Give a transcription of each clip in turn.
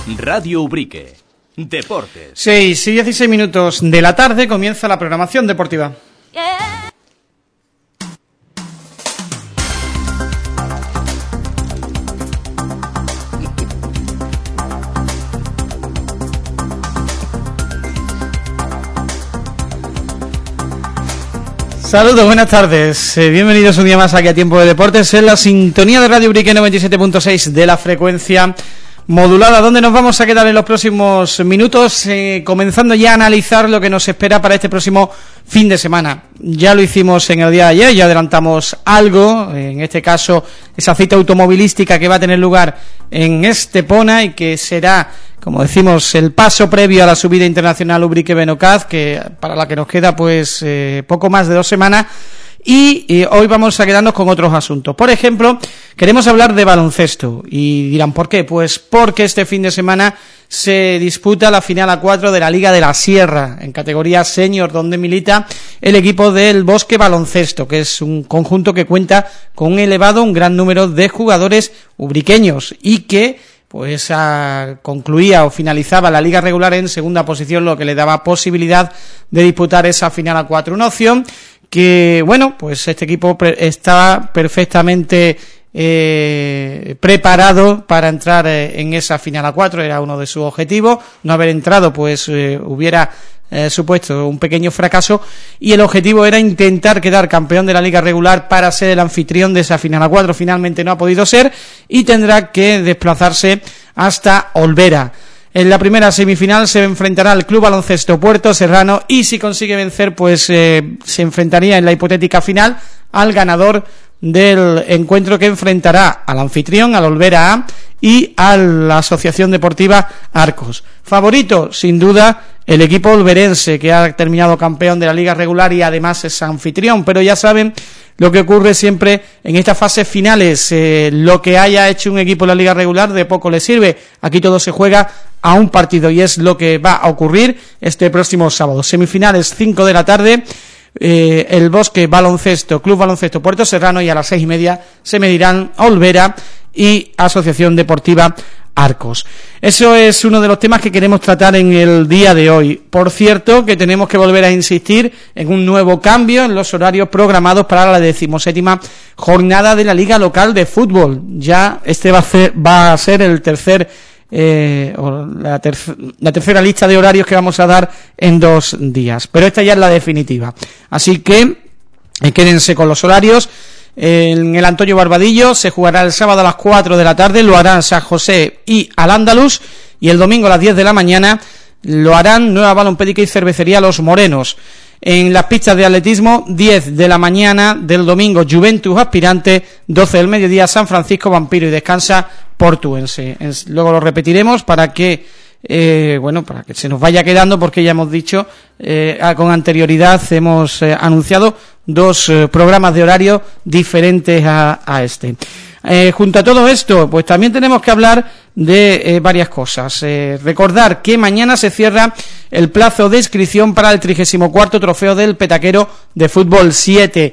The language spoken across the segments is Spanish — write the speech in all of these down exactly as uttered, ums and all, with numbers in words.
Radio Ubrique. Deportes. seis y dieciséis minutos de la tarde comienza la programación deportiva. Yeah. Saludos, buenas tardes, eh, bienvenidos un día más aquí a Tiempo de Deportes en la sintonía de Radio Ubrique noventa y siete punto seis de la frecuencia modulada, donde nos vamos a quedar en los próximos minutos, eh, comenzando ya a analizar lo que nos espera para este próximo fin de semana. Ya lo hicimos en el día de ayer, ya adelantamos algo, en este caso esa cita automovilística que va a tener lugar en Estepona y que será, como decimos, el paso previo a la subida internacional Ubrique-Benocaz, que para la que nos queda pues eh, poco más de dos semanas. Y eh, hoy vamos a quedarnos con otros asuntos. Por ejemplo, queremos hablar de baloncesto. Y dirán, ¿por qué? Pues porque este fin de semana se disputa la final a cuatro de la Liga de la Sierra, en categoría senior, donde milita el equipo del Bosque Baloncesto, que es un conjunto que cuenta con un elevado, un gran número de jugadores ubriqueños y que pues a, concluía o finalizaba la liga regular en segunda posición, lo que le daba posibilidad de disputar esa final a cuatro. Una opción que, bueno, pues este equipo pre- está perfectamente eh, preparado para entrar eh, en esa final a cuatro, era uno de sus objetivos. No haber entrado pues eh, hubiera eh, supuesto un pequeño fracaso, y el objetivo era intentar quedar campeón de la liga regular para ser el anfitrión de esa final a cuatro. Finalmente no ha podido ser y tendrá que desplazarse hasta Olvera. En la primera semifinal se enfrentará al Club Baloncesto Puerto Serrano y si consigue vencer pues eh, se enfrentaría en la hipotética final al ganador del encuentro, que enfrentará al anfitrión, al Olvera A, y a la Asociación Deportiva Arcos. Favorito, sin duda, el equipo olverense, que ha terminado campeón de la liga regular y además es anfitrión, pero ya saben lo que ocurre siempre en estas fases finales, eh, lo que haya hecho un equipo en la liga regular de poco le sirve. Aquí todo se juega a un partido y es lo que va a ocurrir este próximo sábado. Semifinales, cinco de la tarde, eh, el Bosque Baloncesto, Club Baloncesto Puerto Serrano, y a las seis y media se medirán Olvera y Asociación Deportiva Arcos. Eso es uno de los temas que queremos tratar en el día de hoy. Por cierto, que tenemos que volver a insistir en un nuevo cambio en los horarios programados para la decimoséptima jornada de la Liga Local de Fútbol. Ya este va a ser, va a ser el tercer eh, la, terc la tercera lista de horarios que vamos a dar en dos días, pero esta ya es la definitiva. Así que eh, quédense con los horarios. En el Antonio Barbadillo se jugará el sábado a las cuatro de la tarde, lo harán San José y Al-Ándalus, y el domingo a las diez de la mañana lo harán Nueva Balompédica y Cervecería Los Morenos. En las pistas de atletismo, diez de la mañana del domingo Juventus Aspirante, doce del mediodía San Francisco Vampiro y Descansa Portuense. Luego lo repetiremos para que Eh, bueno, para que se nos vaya quedando, porque ya hemos dicho eh, con anterioridad, hemos eh, anunciado dos eh, programas de horario diferentes a, a este. Eh, junto a todo esto, pues también tenemos que hablar de eh, varias cosas. Eh, recordar que mañana se cierra el plazo de inscripción para el trigésimo cuarto trofeo del Petaquero de Fútbol siete,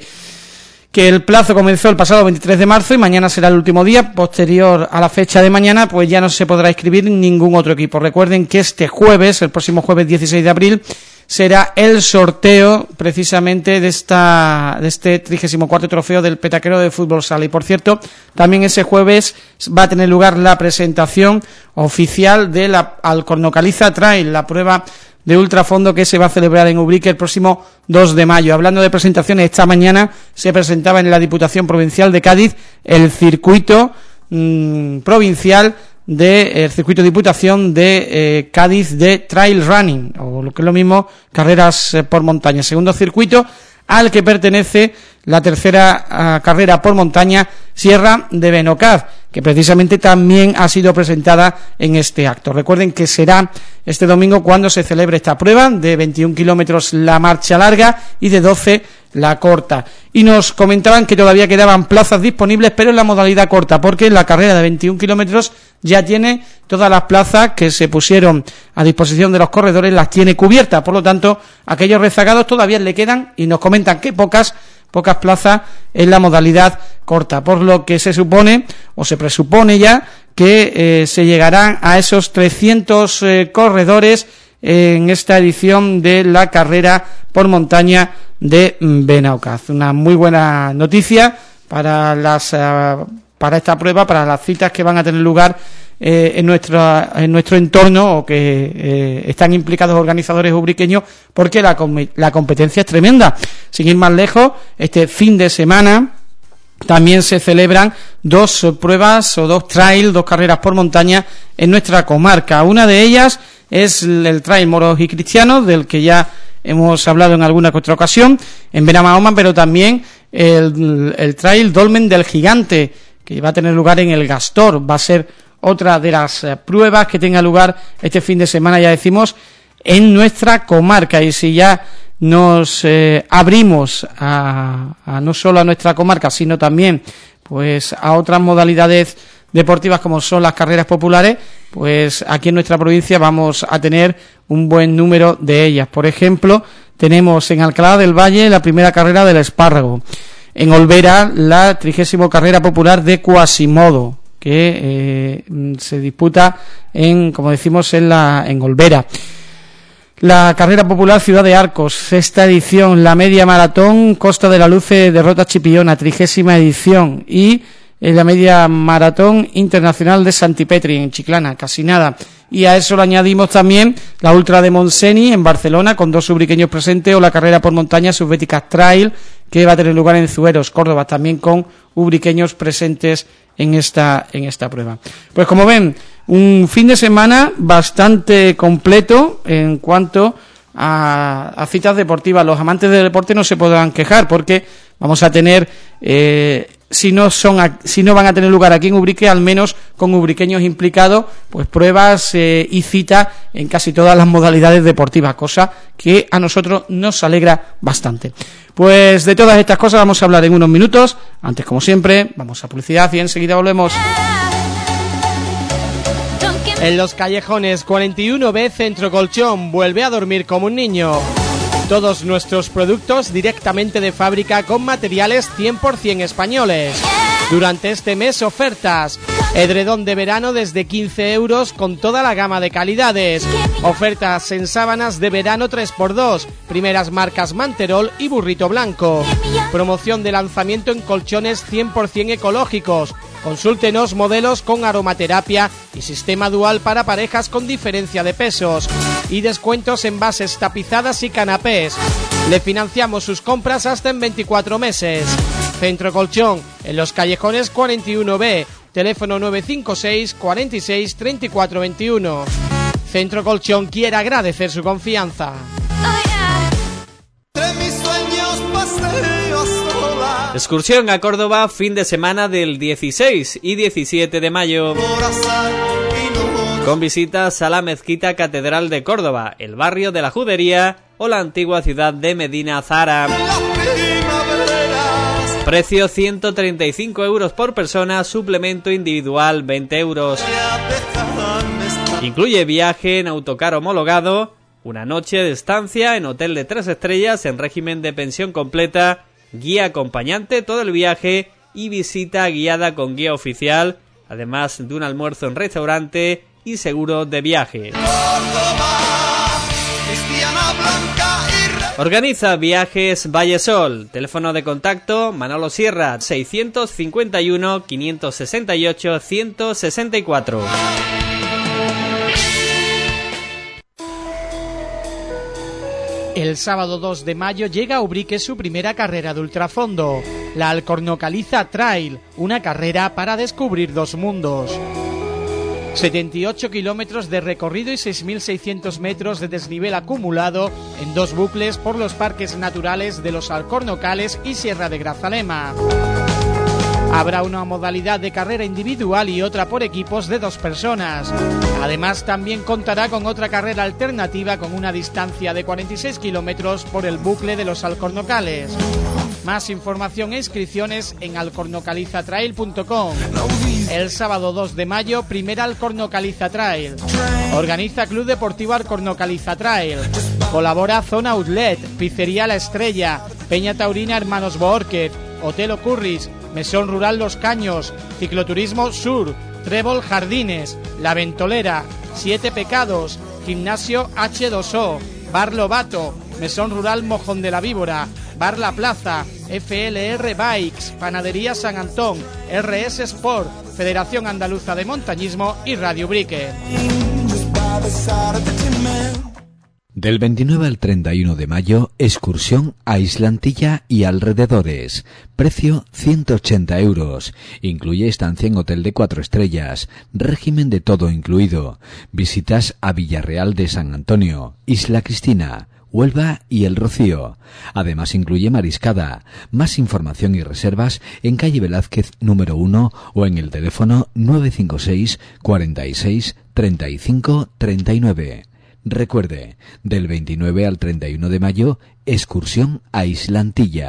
que el plazo comenzó el pasado veintitrés de marzo y mañana será el último día. Posterior a la fecha de mañana, pues ya no se podrá inscribir ningún otro equipo. Recuerden que este jueves, el próximo jueves dieciséis de abril, será el sorteo precisamente de esta de este trigésimo cuarto trofeo del Petaquero de Fútbol Sala. Y por cierto, también ese jueves va a tener lugar la presentación oficial de la Alcornocaliza Trail, la prueba de ultrafondo que se va a celebrar en Ubrique el próximo dos de mayo. Hablando de presentaciones, esta mañana se presentaba en la Diputación Provincial de Cádiz el circuito mmm, provincial de el circuito Diputación de eh, Cádiz de Trail Running, o lo que es lo mismo, carreras eh, por montaña. Segundo circuito al que pertenece la tercera uh, carrera por montaña, Sierra de Benocaz, que precisamente también ha sido presentada en este acto. Recuerden que será este domingo cuando se celebre esta prueba, de veintiún kilómetros la marcha larga y de doce la corta. Y nos comentaban que todavía quedaban plazas disponibles, pero en la modalidad corta, porque la carrera de veintiún kilómetros ya tiene todas las plazas que se pusieron a disposición de los corredores, las tiene cubiertas. Por lo tanto, aquellos rezagados todavía le quedan, y nos comentan que pocas, pocas plazas en la modalidad corta, por lo que se supone, o se presupone ya, que eh, se llegarán a esos trescientos eh, corredores en esta edición de la carrera por montaña de Benaukaz. Una muy buena noticia para las uh, para esta prueba, para las citas que van a tener lugar eh, en nuestro en nuestro entorno, o que eh, están implicados organizadores ubriqueños, porque la, la competencia es tremenda. Sin ir más lejos, este fin de semana también se celebran dos pruebas o dos trails, dos carreras por montaña en nuestra comarca. Una de ellas es el Trail Moros y Cristianos, del que ya hemos hablado en alguna otra ocasión, en Benamahoma, pero también el, el Trail Dolmen del Gigante, que va a tener lugar en el Gastor. Va a ser otra de las eh, pruebas que tenga lugar este fin de semana, ya decimos, en nuestra comarca. Y si ya nos eh, abrimos a, a no solo a nuestra comarca, sino también pues a otras modalidades deportivas como son las carreras populares, pues aquí en nuestra provincia vamos a tener un buen número de ellas. Por ejemplo, tenemos en Alcalá del Valle la primera carrera del espárrago, en Olvera la trigésima carrera popular de Quasimodo, que eh, se disputa en, como decimos, en la en Olvera. La carrera popular Ciudad de Arcos, sexta edición. La media maratón Costa de la Luce de Rota Chipiona, trigésima edición. Y en la media maratón internacional de Santipetri, en Chiclana, casi nada. Y a eso le añadimos también la Ultra de Montseny en Barcelona, con dos ubriqueños presentes, o la carrera por montaña Subbética Trail, que va a tener lugar en Zueros, Córdoba, también con ubriqueños presentes en esta en esta prueba. Pues como ven, un fin de semana bastante completo en cuanto a, a citas deportivas. Los amantes del deporte no se podrán quejar, porque vamos a tener, eh, si no son si no van a tener lugar aquí en Ubrique, al menos con ubriqueños implicados, pues pruebas eh, y citas en casi todas las modalidades deportivas, cosa que a nosotros nos alegra bastante. Pues de todas estas cosas vamos a hablar en unos minutos. Antes, como siempre, vamos a publicidad y enseguida volvemos. En Los Callejones cuarenta y uno B, Centro Colchón, vuelve a dormir como un niño. Todos nuestros productos directamente de fábrica con materiales cien por ciento españoles. Durante este mes, ofertas: edredón de verano desde quince euros con toda la gama de calidades. Ofertas en sábanas de verano tres por dos, primeras marcas Manterol y Burrito Blanco. Promoción de lanzamiento en colchones cien por ciento ecológicos. Consúltenos modelos con aromaterapia y sistema dual para parejas con diferencia de pesos. Y descuentos en bases tapizadas y canapés. Le financiamos sus compras hasta en veinticuatro meses. Centro Colchón, en Los Callejones cuarenta y uno B, teléfono nueve cinco seis, cuarenta y seis, treinta y cuatro veintiuno. Centro Colchón quiere agradecer su confianza. Excursión a Córdoba, fin de semana del dieciséis y diecisiete de mayo. Con visitas a la Mezquita Catedral de Córdoba, el barrio de la Judería o la antigua ciudad de Medina Zahara. Precio ciento treinta y cinco euros por persona, suplemento individual veinte euros. Incluye viaje en autocar homologado, una noche de estancia en hotel de tres estrellas en régimen de pensión completa, guía acompañante todo el viaje y visita guiada con guía oficial, además de un almuerzo en restaurante y seguro de viaje. Organiza Viajes Vallesol. Teléfono de contacto Manolo Sierra, seiscientos cincuenta y uno, quinientos sesenta y ocho, ciento sesenta y cuatro. El sábado dos de mayo llega a Ubrique su primera carrera de ultrafondo, la Alcornocaliza Trail, una carrera para descubrir dos mundos. setenta y ocho kilómetros de recorrido y seis mil seiscientos metros de desnivel acumulado en dos bucles por los parques naturales de los Alcornocales y Sierra de Grazalema. Habrá una modalidad de carrera individual y otra por equipos de dos personas. Además, también contará con otra carrera alternativa con una distancia de cuarenta y seis kilómetros por el bucle de los Alcornocales. Más información e inscripciones en alcornocaliza trail punto com. El sábado dos de mayo, primera Alcornocaliza Trail. Organiza Club Deportivo Alcornocaliza Trail. Colabora Zona Outlet, Pizzería La Estrella, Peña Taurina Hermanos Boórquez, Hotel Ocurris, Mesón Rural Los Caños, Cicloturismo Sur, Trébol Jardines, La Ventolera, Siete Pecados, Gimnasio hache dos o, Bar Lobato, Mesón Rural Mojón de la Víbora, Bar La Plaza, F L R Bikes, Panadería San Antón, R S Sport, Federación Andaluza de Montañismo y Radio Brique. Del veintinueve al treinta y uno de mayo, excursión a Islantilla y alrededores. Precio ciento ochenta euros. Incluye estancia en hotel de cuatro estrellas. Régimen de todo incluido. Visitas a Villarreal de San Antonio, Isla Cristina, Huelva y El Rocío. Además incluye mariscada. Más información y reservas en calle Velázquez número uno o en el teléfono nueve cinco seis, cuarenta y seis, treinta y cinco, treinta y nueve. Recuerde, del veintinueve al treinta y uno de mayo, excursión a Islantilla.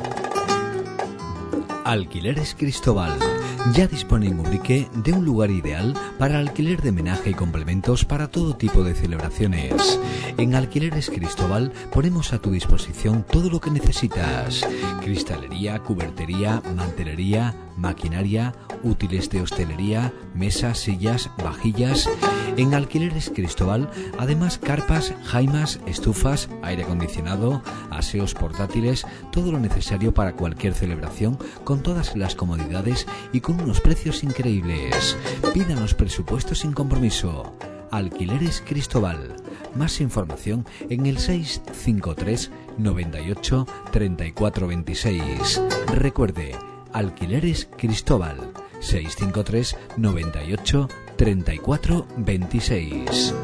Alquileres Cristóbal. Ya dispone en Ubrique de un lugar ideal para alquiler de menaje y complementos para todo tipo de celebraciones. En Alquileres Cristóbal ponemos a tu disposición todo lo que necesitas: cristalería, cubertería, mantelería, maquinaria, útiles de hostelería, mesas, sillas, vajillas. En Alquileres Cristóbal, además carpas, jaimas, estufas, aire acondicionado, aseos portátiles, todo lo necesario para cualquier celebración, con todas las comodidades y con unos precios increíbles. Pídanos presupuestos sin compromiso. Alquileres Cristóbal. Más información en el seis cinco tres, noventa y ocho, treinta y cuatro veintiséis. Recuerde, Alquileres Cristóbal. seis cinco tres, noventa y ocho, treinta y cuatro veintiséis.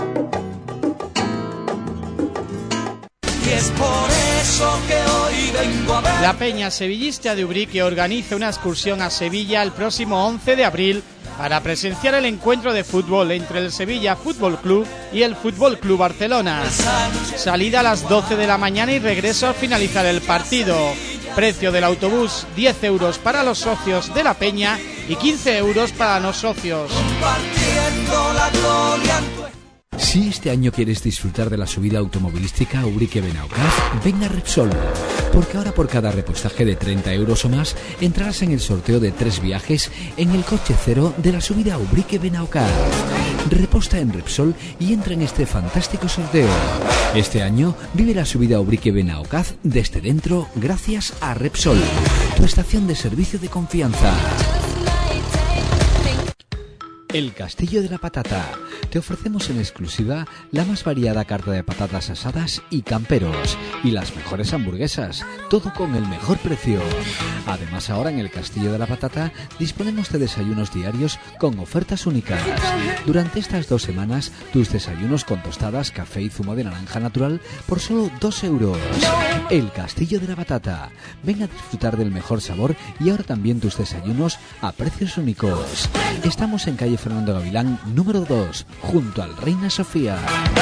Y es por eso que hoy vengo a ver. La Peña Sevillista de Ubrique organiza una excursión a Sevilla el próximo once de abril para presenciar el encuentro de fútbol entre el Sevilla Fútbol Club y el Fútbol Club Barcelona. Salida a las doce de la mañana y regreso al finalizar el partido. Precio del autobús diez euros para los socios de la Peña y quince euros para los socios. Compartiendo la gloria en tu... Si este año quieres disfrutar de la subida automovilística Ubrique-Benaocaz, ven a Repsol, porque ahora por cada repostaje de treinta euros o más entrarás en el sorteo de tres viajes en el coche cero de la subida Ubrique-Benaocaz. Reposta en Repsol y entra en este fantástico sorteo. Este año vive la subida Ubrique-Benaocaz desde dentro gracias a Repsol, tu estación de servicio de confianza. El Castillo de la Patata. Te ofrecemos en exclusiva la más variada carta de patatas asadas y camperos y las mejores hamburguesas, todo con el mejor precio. Además, ahora en el Castillo de la Patata disponemos de desayunos diarios con ofertas únicas. Durante estas dos semanas, tus desayunos con tostadas, café y zumo de naranja natural por solo dos euros. El Castillo de la Patata. Ven a disfrutar del mejor sabor y ahora también tus desayunos a precios únicos. Estamos en calle Fernando Gavilán, número dos, junto al Reina Sofía.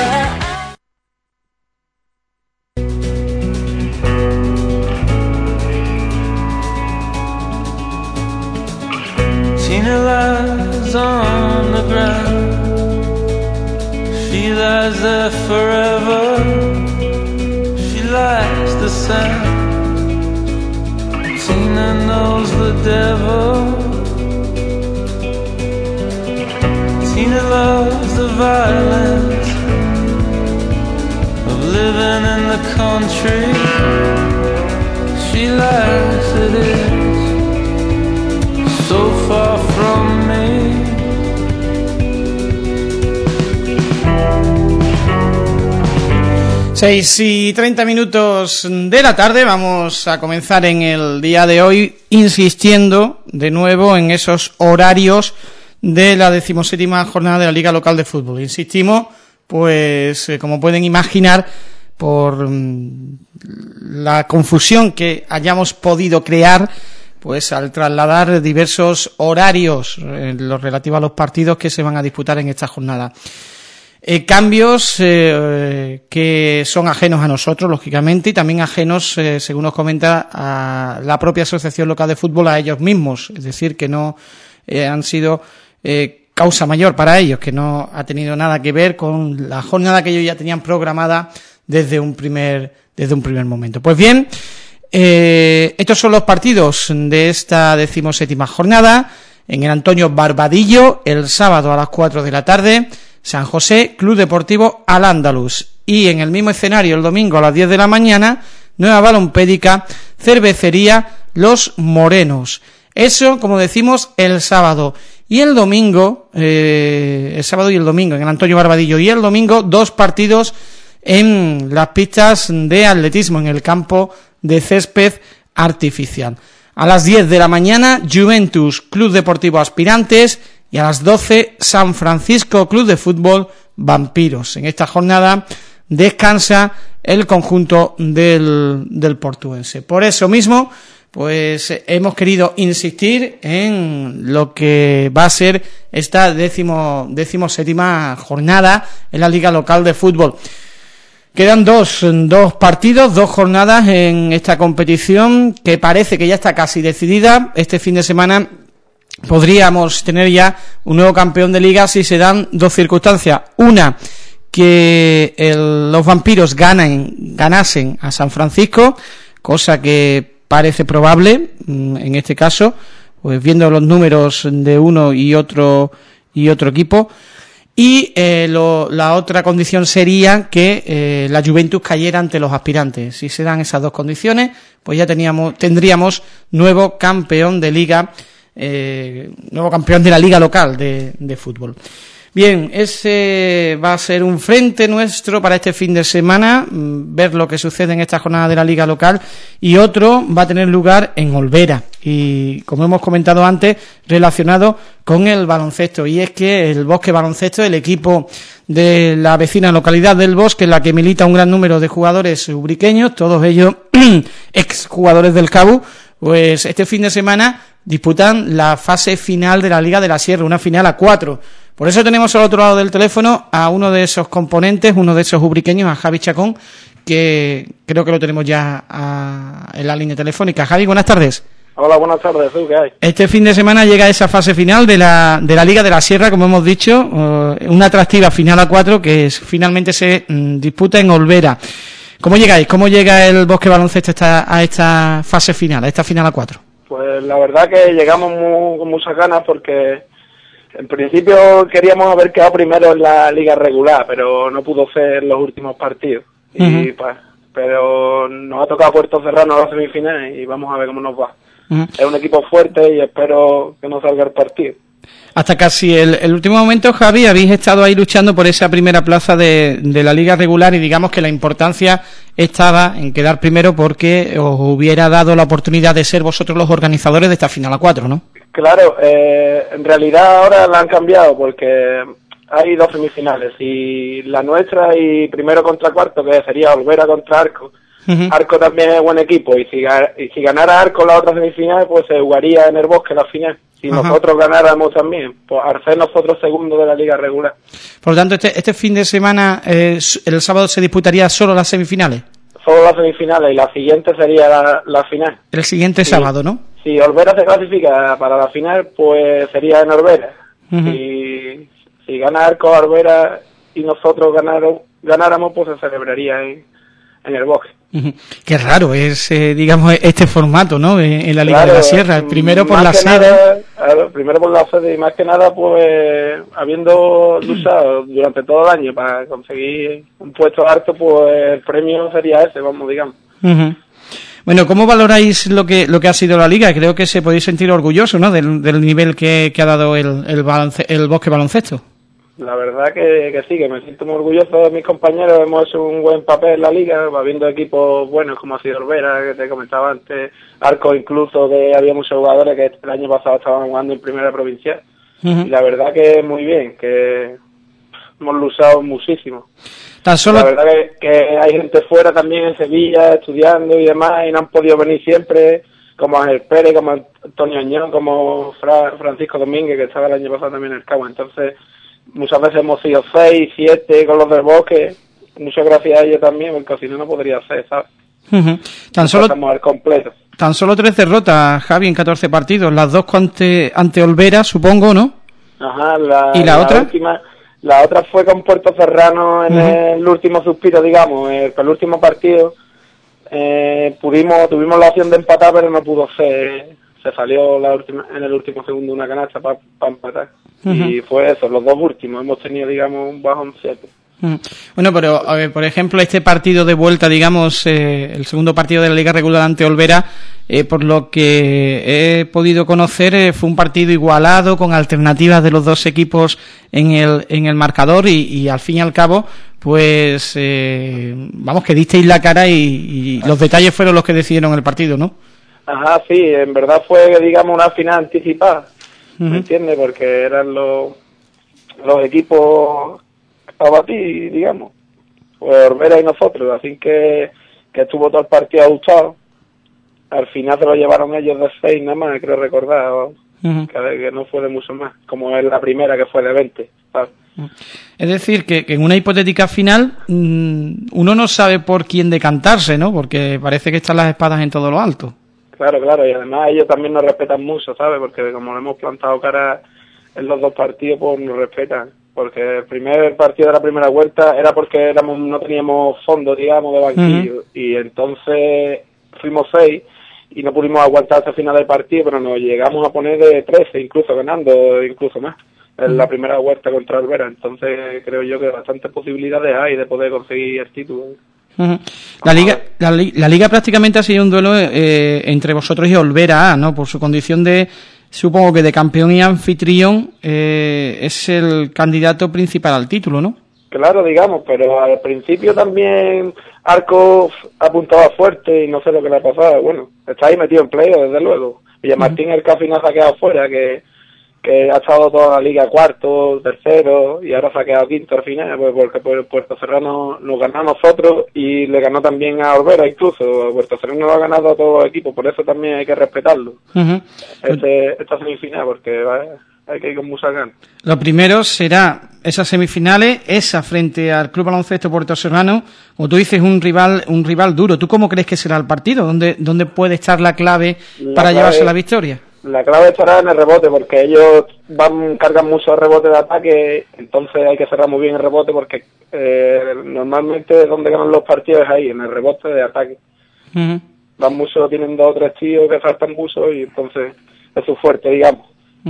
Tina lies on the ground. She lies there forever. She likes the sound. Tina knows the devil. Tina loves the violence of living in the country. She likes it is so far from me. seis y treinta minutos de la tarde. Vamos a comenzar en el día de hoy insistiendo de nuevo en esos horarios de la decimoséptima jornada de la Liga Local de Fútbol. Insistimos, pues eh, como pueden imaginar, por mm, la confusión que hayamos podido crear, pues al trasladar diversos horarios en lo relativo a los partidos que se van a disputar en esta jornada. Eh, cambios eh, que son ajenos a nosotros, lógicamente, y también ajenos, eh, según nos comenta, a la propia Asociación Local de Fútbol, a ellos mismos. Es decir, que no eh, han sido Eh, causa mayor para ellos, que no ha tenido nada que ver con la jornada que ellos ya tenían programada desde un primer desde un primer momento. Pues bien, Eh, estos son los partidos de esta decimoséptima jornada. En el Antonio Barbadillo, el sábado a las cuatro de la tarde, San José, Club Deportivo Al-Ándalus. Y en el mismo escenario, el domingo a las diez de la mañana, Nueva Balompédica, Cervecería Los Morenos. Eso, como decimos, el sábado. Y el domingo, eh, el sábado y el domingo, en el Antonio Barbadillo. Y el domingo, dos partidos en las pistas de atletismo, en el campo de césped artificial. A las diez de la mañana, Juventus, Club Deportivo Aspirantes, y a las doce, San Francisco, Club de Fútbol Vampiros. En esta jornada descansa el conjunto del, del portuense. Por eso mismo, pues hemos querido insistir en lo que va a ser esta décimo, décimo séptima jornada en la Liga Local de Fútbol. Quedan dos, dos partidos, dos jornadas en esta competición que parece que ya está casi decidida. Este fin de semana podríamos tener ya un nuevo campeón de liga si se dan dos circunstancias. Una, que el, los vampiros ganen, ganasen a San Francisco, cosa que parece probable en este caso, pues viendo los números de uno y otro y otro equipo. Y eh, lo, la otra condición sería que eh, la Juventus cayera ante los aspirantes. Si se dan esas dos condiciones, pues ya teníamos, tendríamos nuevo campeón de liga, eh, nuevo campeón de la liga local de, de fútbol. Bien, ese va a ser un frente nuestro para este fin de semana, ver lo que sucede en esta jornada de la liga local, y otro va a tener lugar en Olvera, y como hemos comentado antes, relacionado con el baloncesto, y es que el Bosque Baloncesto, el equipo de la vecina localidad del Bosque, en la que milita un gran número de jugadores ubriqueños, todos ellos exjugadores del Cabu, pues este fin de semana disputan la fase final de la Liga de la Sierra, una final a cuatro. Por eso tenemos al otro lado del teléfono a uno de esos componentes, uno de esos ubriqueños, a Javi Chacón, que creo que lo tenemos ya a, en la línea telefónica. Javi, buenas tardes. Hola, buenas tardes. ¿Qué hay? Este fin de semana llega esa fase final de la de la Liga de la Sierra, como hemos dicho, uh, una atractiva final a cuatro que es, finalmente se mm, disputa en Olvera. ¿Cómo llegáis? ¿Cómo llega el Bosque Baloncesto esta, a esta fase final, a esta final a cuatro? Pues la verdad que llegamos muy, con muchas ganas porque en principio queríamos haber quedado primero en la liga regular, pero no pudo ser los últimos partidos. Y uh-huh. pues, pero nos ha tocado Puerto Serrano a las semifinales y vamos a ver cómo nos va. Uh-huh. Es un equipo fuerte y espero que no salga el partido. Hasta casi el, el último momento, Javi, habéis estado ahí luchando por esa primera plaza de, de la liga regular, y digamos que la importancia estaba en quedar primero porque os hubiera dado la oportunidad de ser vosotros los organizadores de esta final a cuatro, ¿no? Claro, eh, en realidad ahora la han cambiado porque hay dos semifinales, y la nuestra y primero contra cuarto, que sería Olvera contra Arco. Uh-huh. Arco también es buen equipo, y si, y si ganara Arco la otra semifinal, pues se jugaría en el Bosque la final. Si Ajá. nosotros ganáramos también, pues al ser nosotros segundos de la liga regular. Por lo tanto, este, este fin de semana, eh, el sábado se disputaría solo las semifinales. Solo las semifinales, y la siguiente sería la, la final. El siguiente sí. sábado, ¿no? Si Olvera se clasifica para la final, pues sería en Olvera. Uh-huh. Y si gana Arco Olvera y nosotros ganáramos, ganáramos, pues se celebraría en, en el Bosque. Uh-huh. Qué raro es, eh, digamos, este formato, ¿no? En, en la Liga claro, de la Sierra. Primero por la sede. Nada, claro, primero por la sede, y más que nada, pues, habiendo luchado durante todo el año para conseguir un puesto alto, pues el premio sería ese, vamos, digamos. Uh-huh. Bueno, ¿cómo valoráis lo que lo que ha sido la Liga? Creo que se podéis sentir orgullosos, ¿no? Del, del nivel que, que ha dado el, el, balance, el Bosque Baloncesto. La verdad que, que sí, que me siento muy orgulloso de mis compañeros. Hemos hecho un buen papel en la liga, habiendo equipos buenos como ha sido Olvera, que te comentaba antes, Arco incluso, que había muchos jugadores que el año pasado estaban jugando en primera provincial. Uh-huh. Y la verdad que muy bien, que hemos luchado muchísimo. Tan solo... La verdad que, que hay gente fuera también en Sevilla estudiando y demás, y no han podido venir siempre, como Ángel Pérez, como Antonio Añón, como Fra- Francisco Domínguez, que estaba el año pasado también en el Cabo. Entonces, muchas veces hemos sido seis, siete con los del Bosque. Muchas gracias a ellos también, porque si no, no podría ser, ¿sabes? Uh-huh. Tan solo estamos al completo. Tan solo tres derrotas, Javi, en catorce partidos. Las dos ante, ante Olvera, supongo, ¿no? Ajá. La, ¿Y la, la otra? Última, la otra fue con Puerto Serrano en uh-huh. el último suspiro, digamos, el, el último partido. eh, pudimos, tuvimos la opción de empatar, pero no pudo ser, se salió la última, en el último segundo una canasta para pa empatar. Uh-huh. Y fue eso, los dos últimos, hemos tenido, digamos, un bajón siete. Bueno, pero a ver, por ejemplo, este partido de vuelta, digamos, eh, el segundo partido de la Liga Regular ante Olvera, eh, por lo que he podido conocer, eh, fue un partido igualado, con alternativas de los dos equipos en el en el marcador y, y al fin y al cabo, pues, eh, vamos, que disteis la cara y, y los detalles fueron los que decidieron el partido, ¿no? Ajá, sí, en verdad fue, digamos, una final anticipada, uh-huh. ¿Me entiendes? Porque eran los, los equipos a batir, digamos, pues Olvera y nosotros, así que, que estuvo todo el partido ajustado. Al final se lo llevaron ellos de seis nada más, creo recordar, uh-huh. que, que no fue de mucho más, como es la primera que fue de veinte, ¿sabes? Es decir, que, que en una hipotética final mmm, uno no sabe por quién decantarse, ¿no? Porque parece que están las espadas en todo lo alto. Claro, claro, y además ellos también nos respetan mucho, ¿sabes? Porque como le hemos plantado cara en los dos partidos, pues nos respetan. Porque el primer partido de la primera vuelta era porque éramos no teníamos fondo, digamos, de banquillo, uh-huh. y entonces fuimos seis y no pudimos aguantar hasta el final del partido, pero nos llegamos a poner de trece, incluso ganando, incluso más, en uh-huh. la primera vuelta contra Olvera. Entonces creo yo que bastantes posibilidades hay de poder conseguir el título. Uh-huh. La liga la, la liga prácticamente ha sido un duelo eh, entre vosotros y Olvera, ¿no? Por su condición de, supongo que de campeón y anfitrión, eh, es el candidato principal al título, ¿no? Claro, digamos, pero al principio también Arco apuntaba fuerte y no sé lo que le ha pasado. Bueno, está ahí metido en playoff, desde luego. Villamartín, uh-huh. el que al final se ha quedado fuera, que, que ha estado toda la liga cuarto, tercero, y ahora se ha quedado quinto al final, pues porque pues, Puerto Serrano nos ganó a nosotros y le ganó también a Olvera incluso. Puerto Serrano lo ha ganado a todos los equipos, por eso también hay que respetarlo. Uh-huh. Este, esta semifinal, porque va, hay que ir con mucha ganas. Lo primero será esas semifinales, esa frente al Club Baloncesto Puerto Serrano, como tú dices, un rival un rival duro. ¿Tú cómo crees que será el partido? ¿Dónde, dónde puede estar la clave la para clave, llevarse la victoria? La clave estará en el rebote, porque ellos van cargan mucho el rebote de ataque, entonces hay que cerrar muy bien el rebote, porque eh, normalmente donde ganan los partidos es ahí, en el rebote de ataque. Uh-huh. Van mucho, tienen dos o tres tíos que saltan mucho y entonces eso es fuerte, digamos.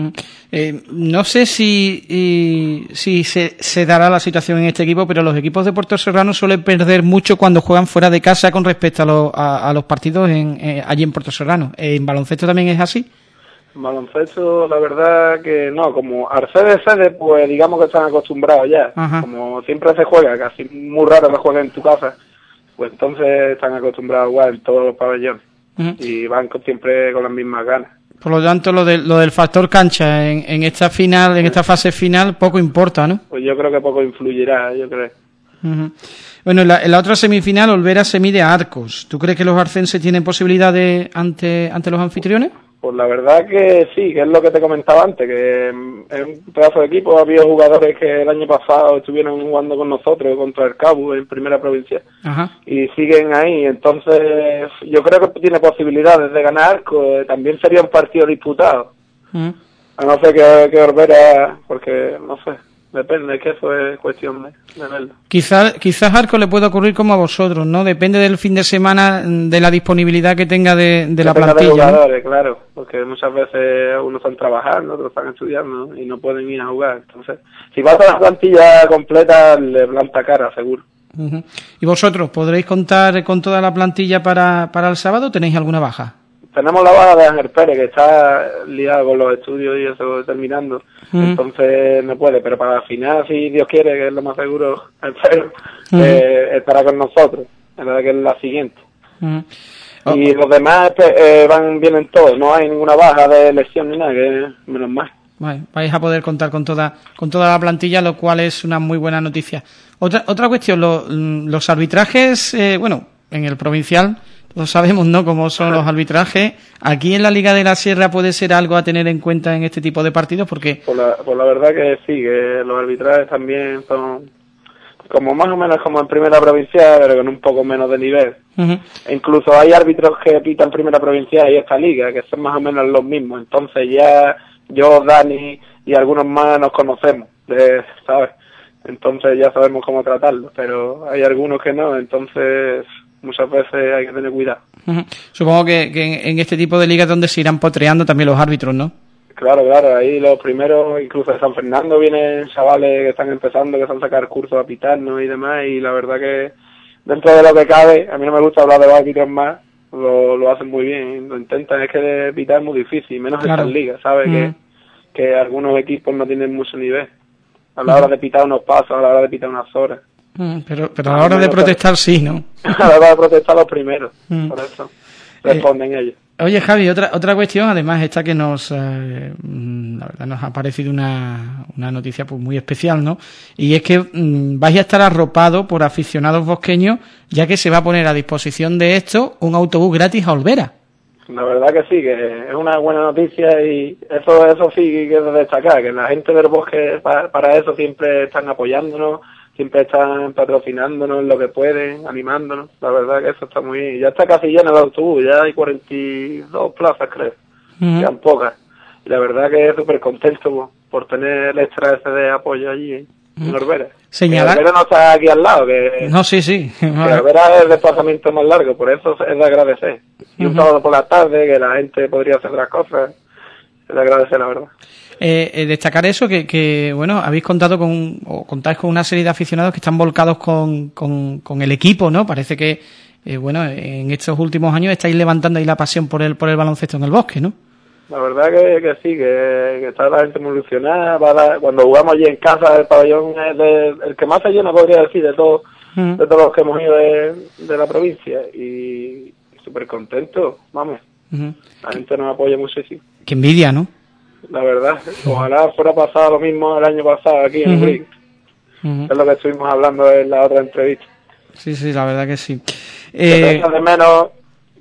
Eh, no sé si y, si se, se dará la situación en este equipo, pero los equipos de Puerto Serrano suelen perder mucho cuando juegan fuera de casa con respecto a, lo, a, a los partidos en, eh, allí en Puerto Serrano. ¿En baloncesto también es así? En baloncesto, la verdad que no, como al sede sede, pues digamos que están acostumbrados ya. Ajá. Como siempre se juega, casi muy raro que jueguen en tu casa, pues entonces están acostumbrados a jugar en todos los pabellones. Uh-huh. Y van con, siempre con las mismas ganas. Por lo tanto, lo, de, lo del factor cancha en, en esta final, en esta fase final, poco importa, ¿no? Pues yo creo que poco influirá, yo creo. Uh-huh. Bueno, en la, en la otra semifinal, Olvera se mide a Arcos. ¿Tú crees que los arcenses tienen posibilidades ante, ante los anfitriones? Pues la verdad que sí, que es lo que te comentaba antes, que es un pedazo de equipo. Había jugadores que el año pasado estuvieron jugando con nosotros contra el Cabo en primera provincia. Ajá. Y siguen ahí, entonces yo creo que tiene posibilidades de ganar, que también sería un partido disputado. Uh-huh. A no ser que, que Olvera, porque no sé, depende, es que eso es cuestión de, de verlo. Quizás quizás Arco le puede ocurrir como a vosotros, ¿no? Depende del fin de semana, de la disponibilidad que tenga de, de la plantilla. De jugadores, ¿no? Claro, porque muchas veces unos están trabajando, otros están estudiando y no pueden ir a jugar. Entonces, si vas a la plantilla completa, le planta cara, seguro. Uh-huh. ¿Y vosotros podréis contar con toda la plantilla para, para el sábado o tenéis alguna baja? Tenemos la baja de Ángel Pérez, que está liado con los estudios y eso terminando, uh-huh. entonces no puede, pero para la final, si Dios quiere, que es lo más seguro, espero, uh-huh. eh, estará con nosotros, la verdad que es la siguiente. Uh-huh. Oh. Y los demás eh, van vienen todos, no hay ninguna baja de lesión ni nada, que menos mal. Vale, vais a poder contar con toda con toda la plantilla, lo cual es una muy buena noticia. Otra otra cuestión, lo, los arbitrajes, eh, bueno, en el provincial, todos sabemos, ¿no?, cómo son los arbitrajes. Aquí en la Liga de la Sierra puede ser algo a tener en cuenta en este tipo de partidos, porque... Pues la, pues la verdad que sí, que los arbitrajes también son como más o menos como en primera provincial, pero con un poco menos de nivel. Uh-huh. E incluso hay árbitros que pitan primera provincial y esta liga, que son más o menos los mismos. Entonces ya yo, Dani y algunos más nos conocemos, ¿sabes? Entonces ya sabemos cómo tratarlo, pero hay algunos que no, entonces muchas veces hay que tener cuidado. Uh-huh. Supongo que, que en, en este tipo de ligas donde se irán potreando también los árbitros, ¿no? Claro, claro, ahí los primeros, incluso de San Fernando vienen chavales que están empezando, que están a sacar cursos a pitarnos y demás, y la verdad que dentro de lo que cabe, a mí no me gusta hablar de los árbitros más, lo, lo hacen muy bien, lo intentan, es que pitar es muy difícil, menos claro. en estas ligas, ¿sabes? Mm. Que, que algunos equipos no tienen mucho nivel, a la mm. hora de pitar unos pasos, a la hora de pitar unas horas. Mm, pero, pero a la hora de protestar sí, ¿no? A la hora de protestar los primeros, mm. por eso responden eh. ellos. Oye, Javi, otra otra cuestión, además esta que nos, eh, la verdad nos ha parecido una, una noticia pues muy especial, ¿no? Y es que mmm, vais a estar arropado por aficionados bosqueños, ya que se va a poner a disposición de esto un autobús gratis a Olvera. La verdad que sí, que es una buena noticia y eso eso sí que hay que destacar, que la gente del bosque para, para eso siempre están apoyándonos, siempre están patrocinándonos lo que pueden, animándonos. La verdad que eso está muy bien. Ya está casi lleno el autobús, ya hay cuarenta y dos plazas, creo. Uh-huh. Quedan pocas. Y la verdad que es súper contento por, por tener el extra ese de apoyo allí en uh-huh. Olvera. Señalar... Olvera no está aquí al lado, que, no, sí, sí. que Olvera es el desplazamiento más largo, por eso es de agradecer. Y un uh-huh. sábado por la tarde, que la gente podría hacer otras cosas, es de agradecer, la verdad. Eh, eh, destacar eso, que, que bueno, habéis contado con, o contáis con una serie de aficionados que están volcados con, con, con el equipo, ¿no? Parece que, eh, bueno, en estos últimos años estáis levantando ahí la pasión por el por el baloncesto en el bosque, ¿no? La verdad que, que sí, que, que está la gente muy ilusionada. Para, cuando jugamos allí en casa, el pabellón es de, el que más se llena, podría decir, de todos uh-huh. de todos los que hemos ido de, de la provincia. Y, y súper contento, vamos. Uh-huh. La gente nos apoya muchísimo. Qué envidia, ¿no? La verdad, ojalá fuera pasado lo mismo el año pasado aquí en uh-huh. Ubrique. Uh-huh. Es lo que estuvimos hablando en la otra entrevista. Sí, sí, la verdad que sí. Eh... Que de menos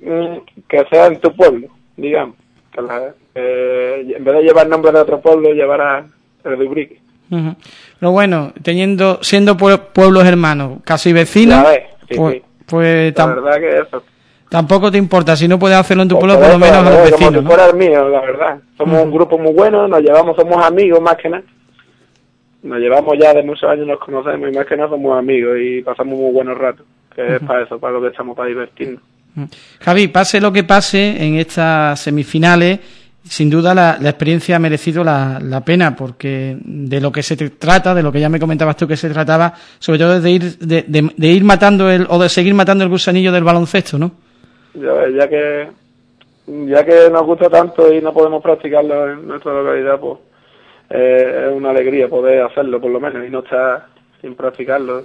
mm, que sea en tu pueblo, digamos. Que la, eh, en vez de llevar nombre de otro pueblo, llevará el de Ubrique. Uh-huh. Pero bueno, teniendo siendo pueblos hermanos, casi vecinos, ves, sí, pues, sí. pues la tam- verdad que eso. Tampoco te importa, si no puedes hacerlo en tu pues pueblo, por lo menos a los vecinos, como si ¿no? fuera el mío, la verdad. Somos uh-huh. un grupo muy bueno, nos llevamos, somos amigos más que nada. Nos llevamos ya de muchos años, nos conocemos y más que nada somos amigos y pasamos muy buenos ratos. Que uh-huh. es para eso, para lo que estamos, para divertirnos. Uh-huh. Javi, pase lo que pase en estas semifinales, sin duda la, la experiencia ha merecido la, la pena, porque de lo que se trata, de lo que ya me comentabas tú que se trataba, sobre todo es de ir, de, de, de ir matando el, o de seguir matando el gusanillo del baloncesto, ¿no? Ya, ya que ya que nos gusta tanto y no podemos practicarlo en nuestra localidad, pues eh, es una alegría poder hacerlo por lo menos y no estar sin practicarlo,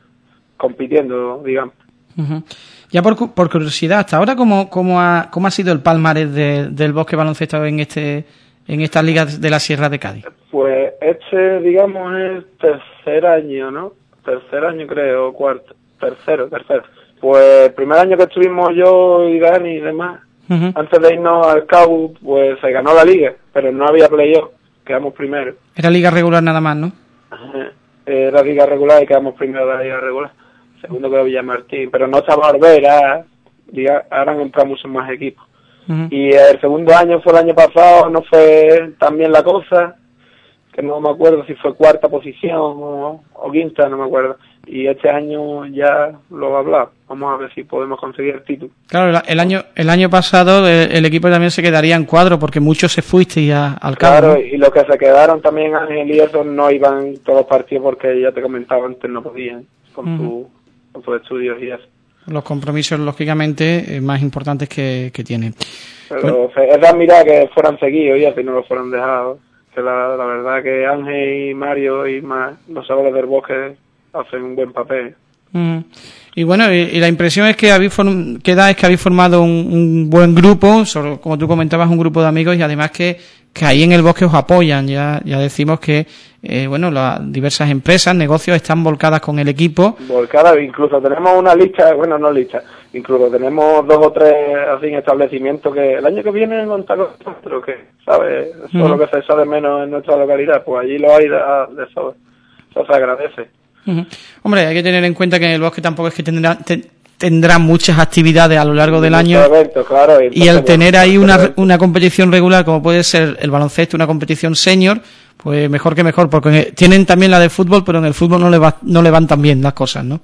compitiendo, digamos. Uh-huh. Ya por, por curiosidad, hasta ahora cómo, cómo ha cómo ha sido el palmarés de, del Bosque Baloncesto en este en estas ligas de la Sierra de Cádiz. Pues este, digamos, es tercer año, ¿no? Tercer año creo, cuarto, tercero, tercero. Pues el primer año que estuvimos yo y Dani y demás, uh-huh. antes de irnos al C A U, pues se ganó la liga, pero no había playoff, quedamos primero. Era liga regular nada más, ¿no? Ajá. Era liga regular y quedamos primero de la liga regular. Segundo quedó Villamartín, pero no estaba Olvera, ahora han entrado muchos más equipos. Uh-huh. Y el segundo año fue el año pasado, no fue tan bien la cosa, que no me acuerdo si fue cuarta posición o, o quinta, no me acuerdo. Y este año ya lo va a hablar. Vamos a ver si podemos conseguir el título. Claro, el año el año pasado el, el equipo también se quedaría en cuadro porque muchos se fuiste ya al cabo. Claro, ¿no? Y los que se quedaron también, Ángel y eso, no iban todos los partidos porque ya te comentaba antes, no podían con, uh-huh. su, con sus estudios y eso. Los compromisos, lógicamente, más importantes que, que tienen. Pero bueno. Es de admirar que fueran seguidos y así no los fueran dejados. Que la, la verdad que Ángel y Mario y más los chavales del Bosque hacen un buen papel. Mm. Y bueno, y, y la impresión es que habéis form- que da es que habéis formado un, un buen grupo, solo, como tú comentabas, un grupo de amigos y además que, que ahí en el Bosque os apoyan. Ya ya decimos que eh, bueno, las diversas empresas, negocios están volcadas con el equipo. Volcadas, incluso tenemos una lista, bueno, no lista, incluso tenemos dos o tres así establecimientos que el año que viene en Montacontro, que, ¿sabes? Eso uh-huh. es lo que se sabe menos en nuestra localidad, pues allí lo hay de, de eso, eso se agradece. Uh-huh. Hombre, hay que tener en cuenta que en el Bosque tampoco es que tendrá, te, tendrá muchas actividades a lo largo del año eventos, claro, y, y el tener ahí una, una competición regular como puede ser el baloncesto, una competición senior, pues mejor que mejor, porque tienen también la de fútbol, pero en el fútbol no le va, no le van tan bien las cosas, ¿no?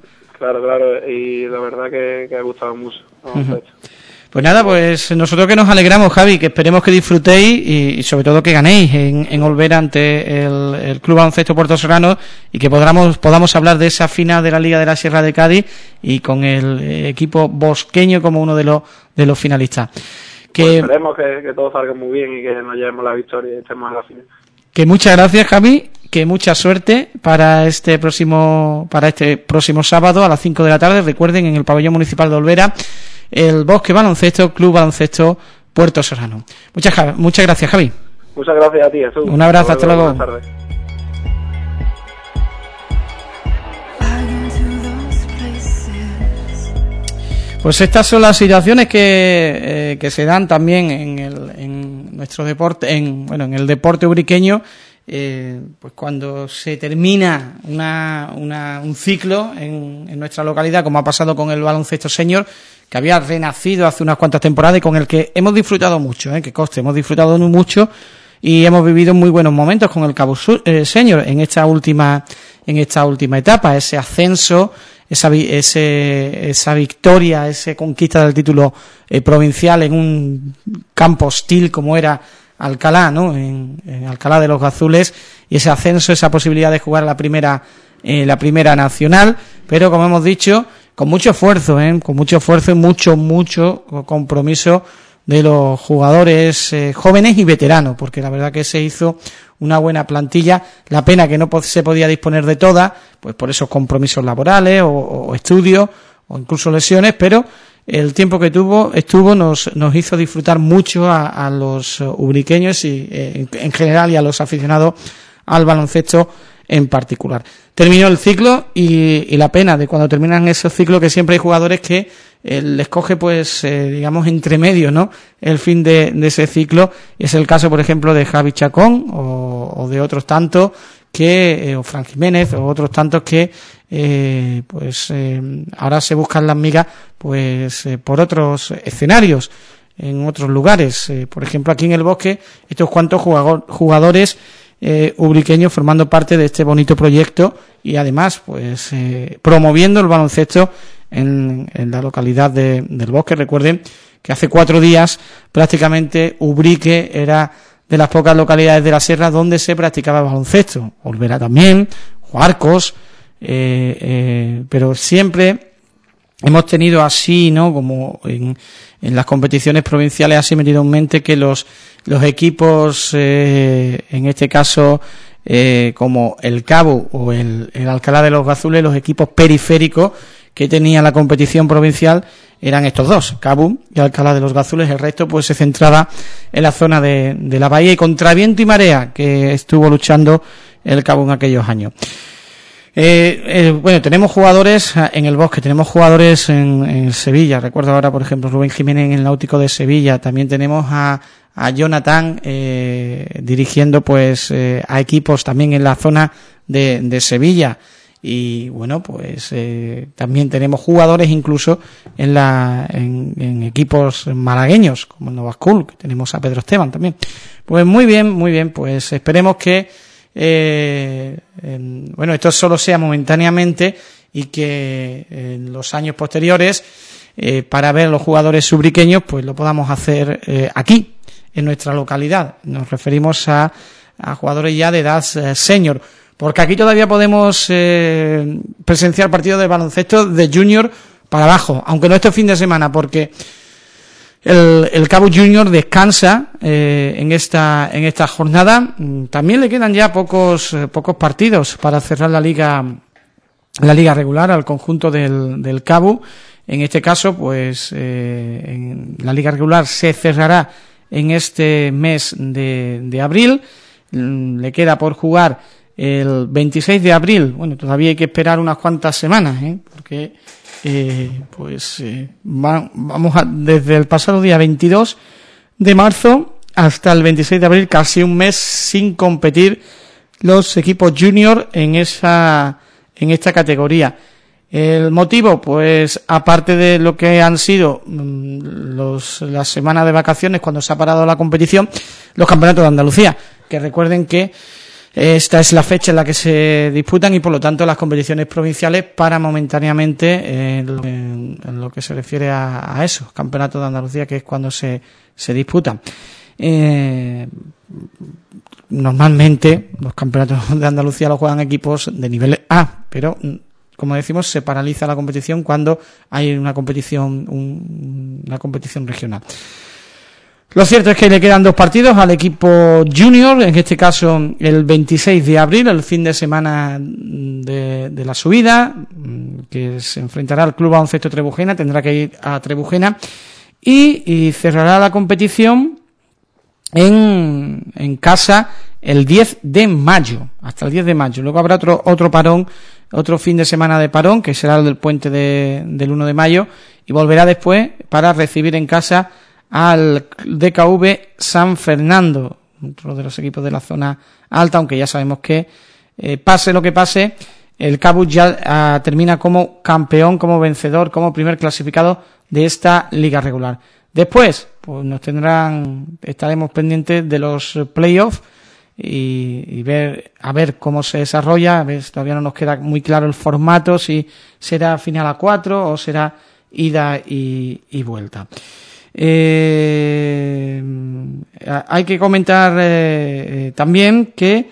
Claro, claro, y la verdad que, que ha gustado mucho. Uh-huh. Pues nada, pues nosotros que nos alegramos, Javi, que esperemos que disfrutéis y, y sobre todo que ganéis en, en Olvera ante el, el Club Baloncesto Puerto Serrano y que podamos, podamos hablar de esa final de la Liga de la Sierra de Cádiz y con el equipo bosqueño como uno de los de los finalistas. Que, pues esperemos que, que todo salga muy bien y que nos llevemos la victoria y estemos en la final. Que muchas gracias, Javi, que mucha suerte para este próximo para este próximo sábado a las cinco de la tarde. Recuerden, en el pabellón municipal de Olvera, el Bosque Baloncesto, Club Baloncesto Puerto Serrano. Muchas, muchas gracias, Javi. Muchas gracias a ti, Jesús. Un abrazo, hasta luego. Buenas tardes. Pues estas son las situaciones que, eh, que se dan también en, el, en nuestro deporte, en bueno, en el deporte ubriqueño, eh, pues cuando se termina una, una, un ciclo en, en nuestra localidad, como ha pasado con el baloncesto senior, que había renacido hace unas cuantas temporadas y con el que hemos disfrutado mucho, eh, que conste, hemos disfrutado mucho y hemos vivido muy buenos momentos con el Cabo eh, Senior en esta última, en esta última etapa, ese ascenso, esa ese, esa victoria, esa conquista del título eh, provincial en un campo hostil como era Alcalá, ¿no? En, en Alcalá de los Gazules, y ese ascenso, esa posibilidad de jugar la primera eh, la primera nacional, pero como hemos dicho, con mucho esfuerzo, ¿eh? con mucho esfuerzo y mucho, mucho compromiso de los jugadores eh, jóvenes y veteranos, porque la verdad que se hizo una buena plantilla. La pena que no se podía disponer de toda, pues por esos compromisos laborales o, o estudios o incluso lesiones, pero el tiempo que tuvo estuvo nos nos hizo disfrutar mucho a, a los ubriqueños y eh, en, en general y a los aficionados al baloncesto en particular. Terminó el ciclo y, y la pena de cuando terminan esos ciclos que siempre hay jugadores que eh, les coge pues eh, digamos entre medio, ¿no? El fin de, de ese ciclo, y es el caso por ejemplo de Javi Chacón o, o de otros tantos que eh, o Fran Jiménez o otros tantos que eh, pues eh, ahora se buscan las migas pues eh, por otros escenarios en otros lugares, eh, por ejemplo aquí en el Bosque estos cuantos jugador, jugadores Eh, ubriqueños formando parte de este bonito proyecto y además pues eh, promoviendo el baloncesto en, en la localidad de, del Bosque. Recuerden que hace cuatro días prácticamente Ubrique era de las pocas localidades de la sierra donde se practicaba el baloncesto. Olvera también, Juarcos, eh, eh, pero siempre hemos tenido así, ¿no? Como en, en las competiciones provinciales así metido en mente que los los equipos, eh, en este caso, eh, como el Cabo o el, el Alcalá de los Gazules, los equipos periféricos que tenía la competición provincial eran estos dos, Cabo y Alcalá de los Gazules. El resto pues se centraba en la zona de, de la bahía y contra viento y marea que estuvo luchando el Cabo en aquellos años. Eh, eh, bueno, tenemos jugadores en el Bosque, tenemos jugadores en, en Sevilla. Recuerdo ahora, por ejemplo, Rubén Jiménez en el Náutico de Sevilla. También tenemos a, a Jonathan eh, dirigiendo pues eh, a equipos también en la zona de, de Sevilla. Y bueno, pues eh, también tenemos jugadores incluso en la en, en equipos malagueños como el Nova School, que tenemos a Pedro Esteban también. Pues muy bien, muy bien, pues esperemos que Eh, eh, bueno, esto solo sea momentáneamente y que en los años posteriores eh, para ver los jugadores ubriqueños pues lo podamos hacer eh, aquí en nuestra localidad. Nos referimos a, a jugadores ya de edad eh, senior, porque aquí todavía podemos eh, presenciar partidos de baloncesto de junior para abajo, aunque no este fin de semana, porque El, el Cabo Junior descansa eh, en esta en esta jornada. También le quedan ya pocos eh, pocos partidos para cerrar la liga la liga regular al conjunto del, del Cabo. En este caso, pues eh, en la liga regular se cerrará en este mes de, de abril. Le queda por jugar el veintiséis de abril. Bueno, todavía hay que esperar unas cuantas semanas, ¿eh? porque Eh, pues eh, va, vamos a, desde el pasado día veintidós de marzo hasta el veintiséis de abril, casi un mes sin competir los equipos junior en esa en esta categoría. El motivo, pues aparte de lo que han sido los las semanas de vacaciones cuando se ha parado la competición, los campeonatos de Andalucía, que recuerden que Esta es la fecha en la que se disputan y por lo tanto las competiciones provinciales paran momentáneamente en lo, en, en lo que se refiere a, a eso, Campeonato de Andalucía, que es cuando se, se disputan. Eh, normalmente los campeonatos de Andalucía los juegan equipos de nivel A, pero como decimos se paraliza la competición cuando hay una competición, un, una competición regional. Lo cierto es que le quedan dos partidos al equipo junior, en este caso el veintiséis de abril, el fin de semana de, de la subida, que se enfrentará al Club Baloncesto Trebujena, tendrá que ir a Trebujena y, y cerrará la competición en, en casa el diez de mayo, hasta el diez de mayo. Luego habrá otro otro parón, otro fin de semana de parón, que será el del puente de, del uno de mayo, y volverá después para recibir en casa al D K V San Fernando, otro de los equipos de la zona alta, aunque ya sabemos que eh, pase lo que pase, el Cabus ya ah, termina como campeón, como vencedor, como primer clasificado de esta liga regular. Después, pues nos tendrán, estaremos pendientes de los playoffs y, y ver a ver cómo se desarrolla. A ver, todavía no nos queda muy claro el formato, si será final a cuatro o será ida y, y vuelta. Eh, hay que comentar eh, eh, también que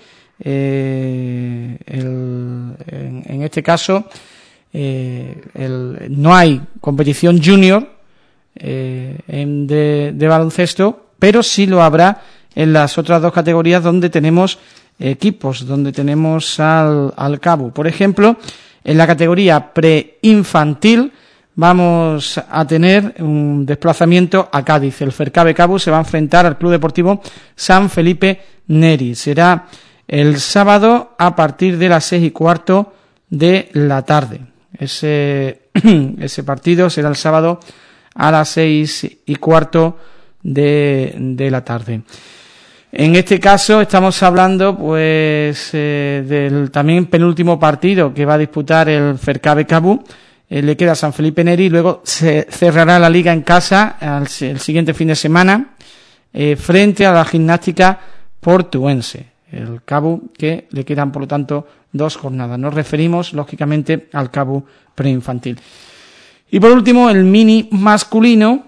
eh, el, en, en este caso eh, el, no hay competición junior eh, en de, de baloncesto, pero sí lo habrá en las otras dos categorías donde tenemos equipos, donde tenemos al, al Cabu. Por ejemplo, en la categoría preinfantil vamos a tener un desplazamiento a Cádiz. El Fercabe Cabu se va a enfrentar al Club Deportivo San Felipe Neri. Será el sábado a partir de las seis y cuarto de la tarde. Ese, ese partido será el sábado a las seis y cuarto de, de la tarde. En este caso estamos hablando pues eh, del también penúltimo partido que va a disputar el Fercabe Cabu. Eh, le queda San Felipe Neri y luego se cerrará la liga en casa al, el siguiente fin de semana eh, frente a la Gimnástica Portuense. El Cabu, que le quedan por lo tanto dos jornadas. Nos referimos lógicamente al Cabu preinfantil. Y por último el mini masculino,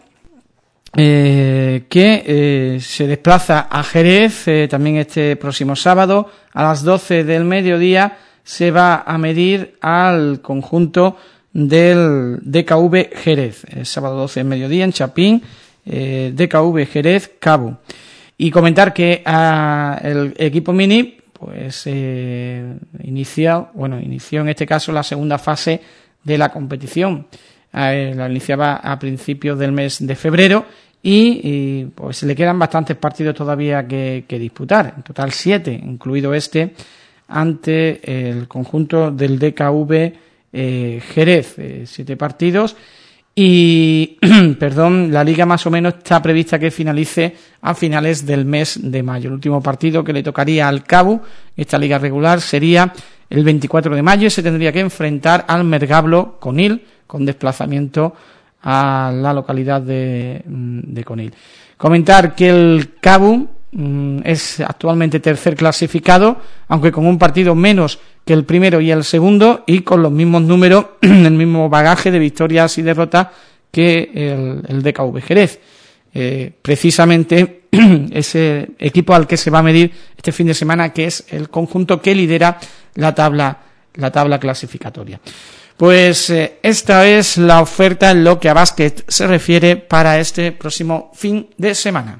eh, que eh, se desplaza a Jerez eh, también este próximo sábado a las doce del mediodía. Se va a medir al conjunto del D K V Jerez, el sábado doce del mediodía en Chapín, eh, D K V Jerez Cabu. Y comentar que ah, el equipo mini pues eh, inició, bueno, inició en este caso la segunda fase de la competición. Eh, la iniciaba a principios del mes de febrero y, y pues le quedan bastantes partidos todavía que, que disputar, en total siete, incluido este ante el conjunto del D K V eh, Jerez, eh, siete partidos. Y, perdón, la liga más o menos está prevista que finalice a finales del mes de mayo. El último partido que le tocaría al Cabu, esta liga regular, sería el veinticuatro de mayo y se tendría que enfrentar al Mergablo Conil, con desplazamiento a la localidad de, de Conil. Comentar que el Cabu mm, es actualmente tercer clasificado, aunque con un partido menos que el primero y el segundo, y con los mismos números, el mismo bagaje de victorias y derrotas que el, el D K V Jerez. Eh, precisamente ese equipo al que se va a medir este fin de semana, que es el conjunto que lidera la tabla, la tabla clasificatoria. Pues eh, esta es la oferta en lo que a básquet se refiere para este próximo fin de semana.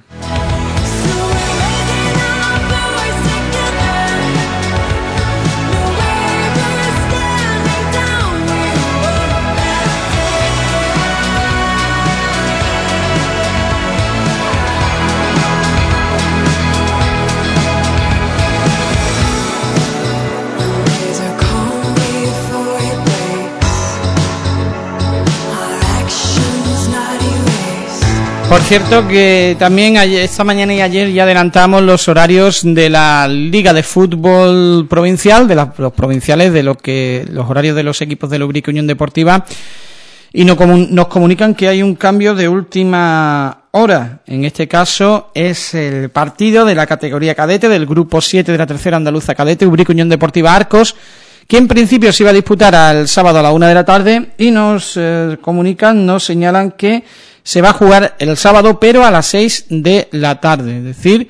Por cierto que también ayer, esta mañana y ayer ya adelantamos los horarios de la Liga de Fútbol Provincial, de la, los provinciales, de lo que los horarios de los equipos de la Ubrique Unión Deportiva. Y nos, comun- nos comunican que hay un cambio de última hora. En este caso es el partido de la categoría cadete del grupo siete de la tercera andaluza cadete, Ubrique Unión Deportiva Arcos, que en principio se iba a disputar al sábado a la una de la tarde, y nos eh, comunican, nos señalan que se va a jugar el sábado, pero a las seis de la tarde. Es decir,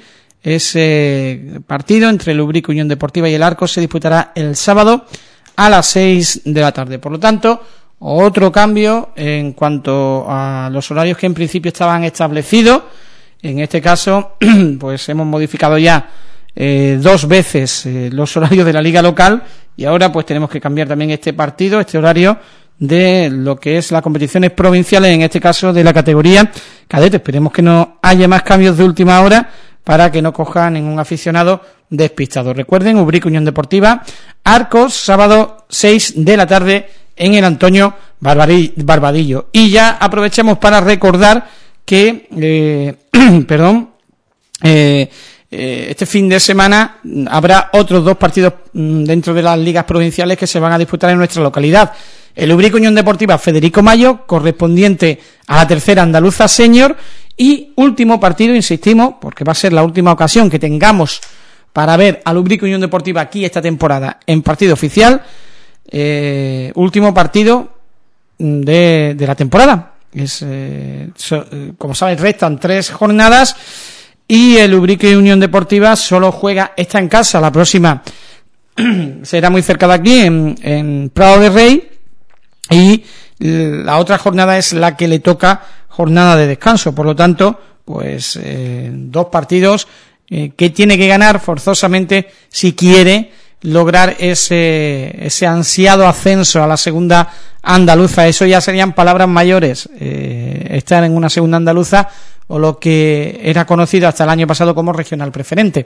ese partido entre el Ubrique Unión Deportiva y el Arcos se disputará el sábado a las seis de la tarde. Por lo tanto, otro cambio en cuanto a los horarios que en principio estaban establecidos. En este caso, pues hemos modificado ya eh, dos veces eh, los horarios de la liga local, y ahora pues tenemos que cambiar también este partido, este horario de lo que es las competiciones provinciales, en este caso de la categoría cadete. Esperemos que no haya más cambios de última hora para que no coja ningún aficionado despistado. Recuerden, Ubrique Unión Deportiva Arcos, sábado seis de la tarde en el Antonio Barbadillo. Y ya aprovechamos para recordar que, eh, perdón, eh, eh, este fin de semana habrá otros dos partidos mm, dentro de las ligas provinciales que se van a disputar en nuestra localidad. El Ubrique Unión Deportiva Federico Mayo, correspondiente a la tercera andaluza senior, y último partido, insistimos, porque va a ser la última ocasión que tengamos para ver al Ubrique Unión Deportiva aquí esta temporada en partido oficial. Eh, último partido de, de la temporada. Es, eh, so, eh, como saben, restan tres jornadas y el Ubrique Unión Deportiva solo juega, está en casa, la próxima será muy cerca de aquí, en, en Prado de Rey, y la otra jornada es la que le toca jornada de descanso. Por lo tanto, pues eh, dos partidos eh, que tiene que ganar forzosamente si quiere lograr ese ese ansiado ascenso a la segunda andaluza. Eso ya serían palabras mayores, eh, estar en una segunda andaluza, o lo que era conocido hasta el año pasado como regional preferente,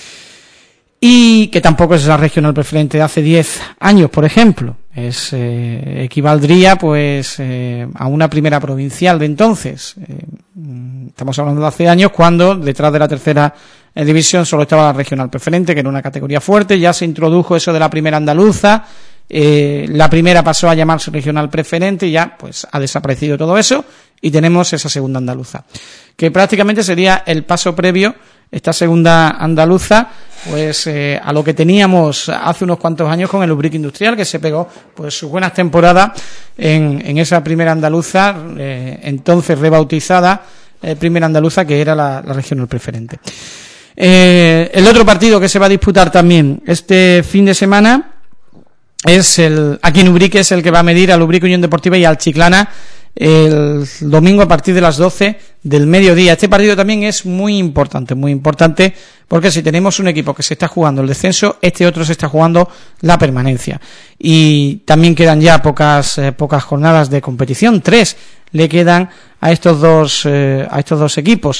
y que tampoco es la regional preferente de hace diez años, por ejemplo. Es eh, equivaldría pues eh, a una primera provincial de entonces. Eh, estamos hablando de hace años, cuando detrás de la tercera división solo estaba la regional preferente, que era una categoría fuerte. Ya se introdujo eso de la primera andaluza, eh, la primera pasó a llamarse regional preferente, y ya pues ha desaparecido todo eso, y tenemos esa segunda andaluza, que prácticamente sería el paso previo, esta segunda andaluza, pues eh, a lo que teníamos hace unos cuantos años con el Ubrique Industrial, que se pegó pues sus buenas temporadas en, en esa primera andaluza, eh, entonces rebautizada eh, primera andaluza, que era la, la regional preferente. Eh, el otro partido que se va a disputar también este fin de semana es el, aquí en Ubrique, es el que va a medir al Ubrique Unión Deportiva y al Chiclana el domingo a partir de las doce del mediodía. Este partido también es muy importante, muy importante, porque si tenemos un equipo que se está jugando el descenso, este otro se está jugando la permanencia. Y también quedan ya pocas eh, pocas jornadas de competición, tres le quedan a estos dos eh, a estos dos equipos.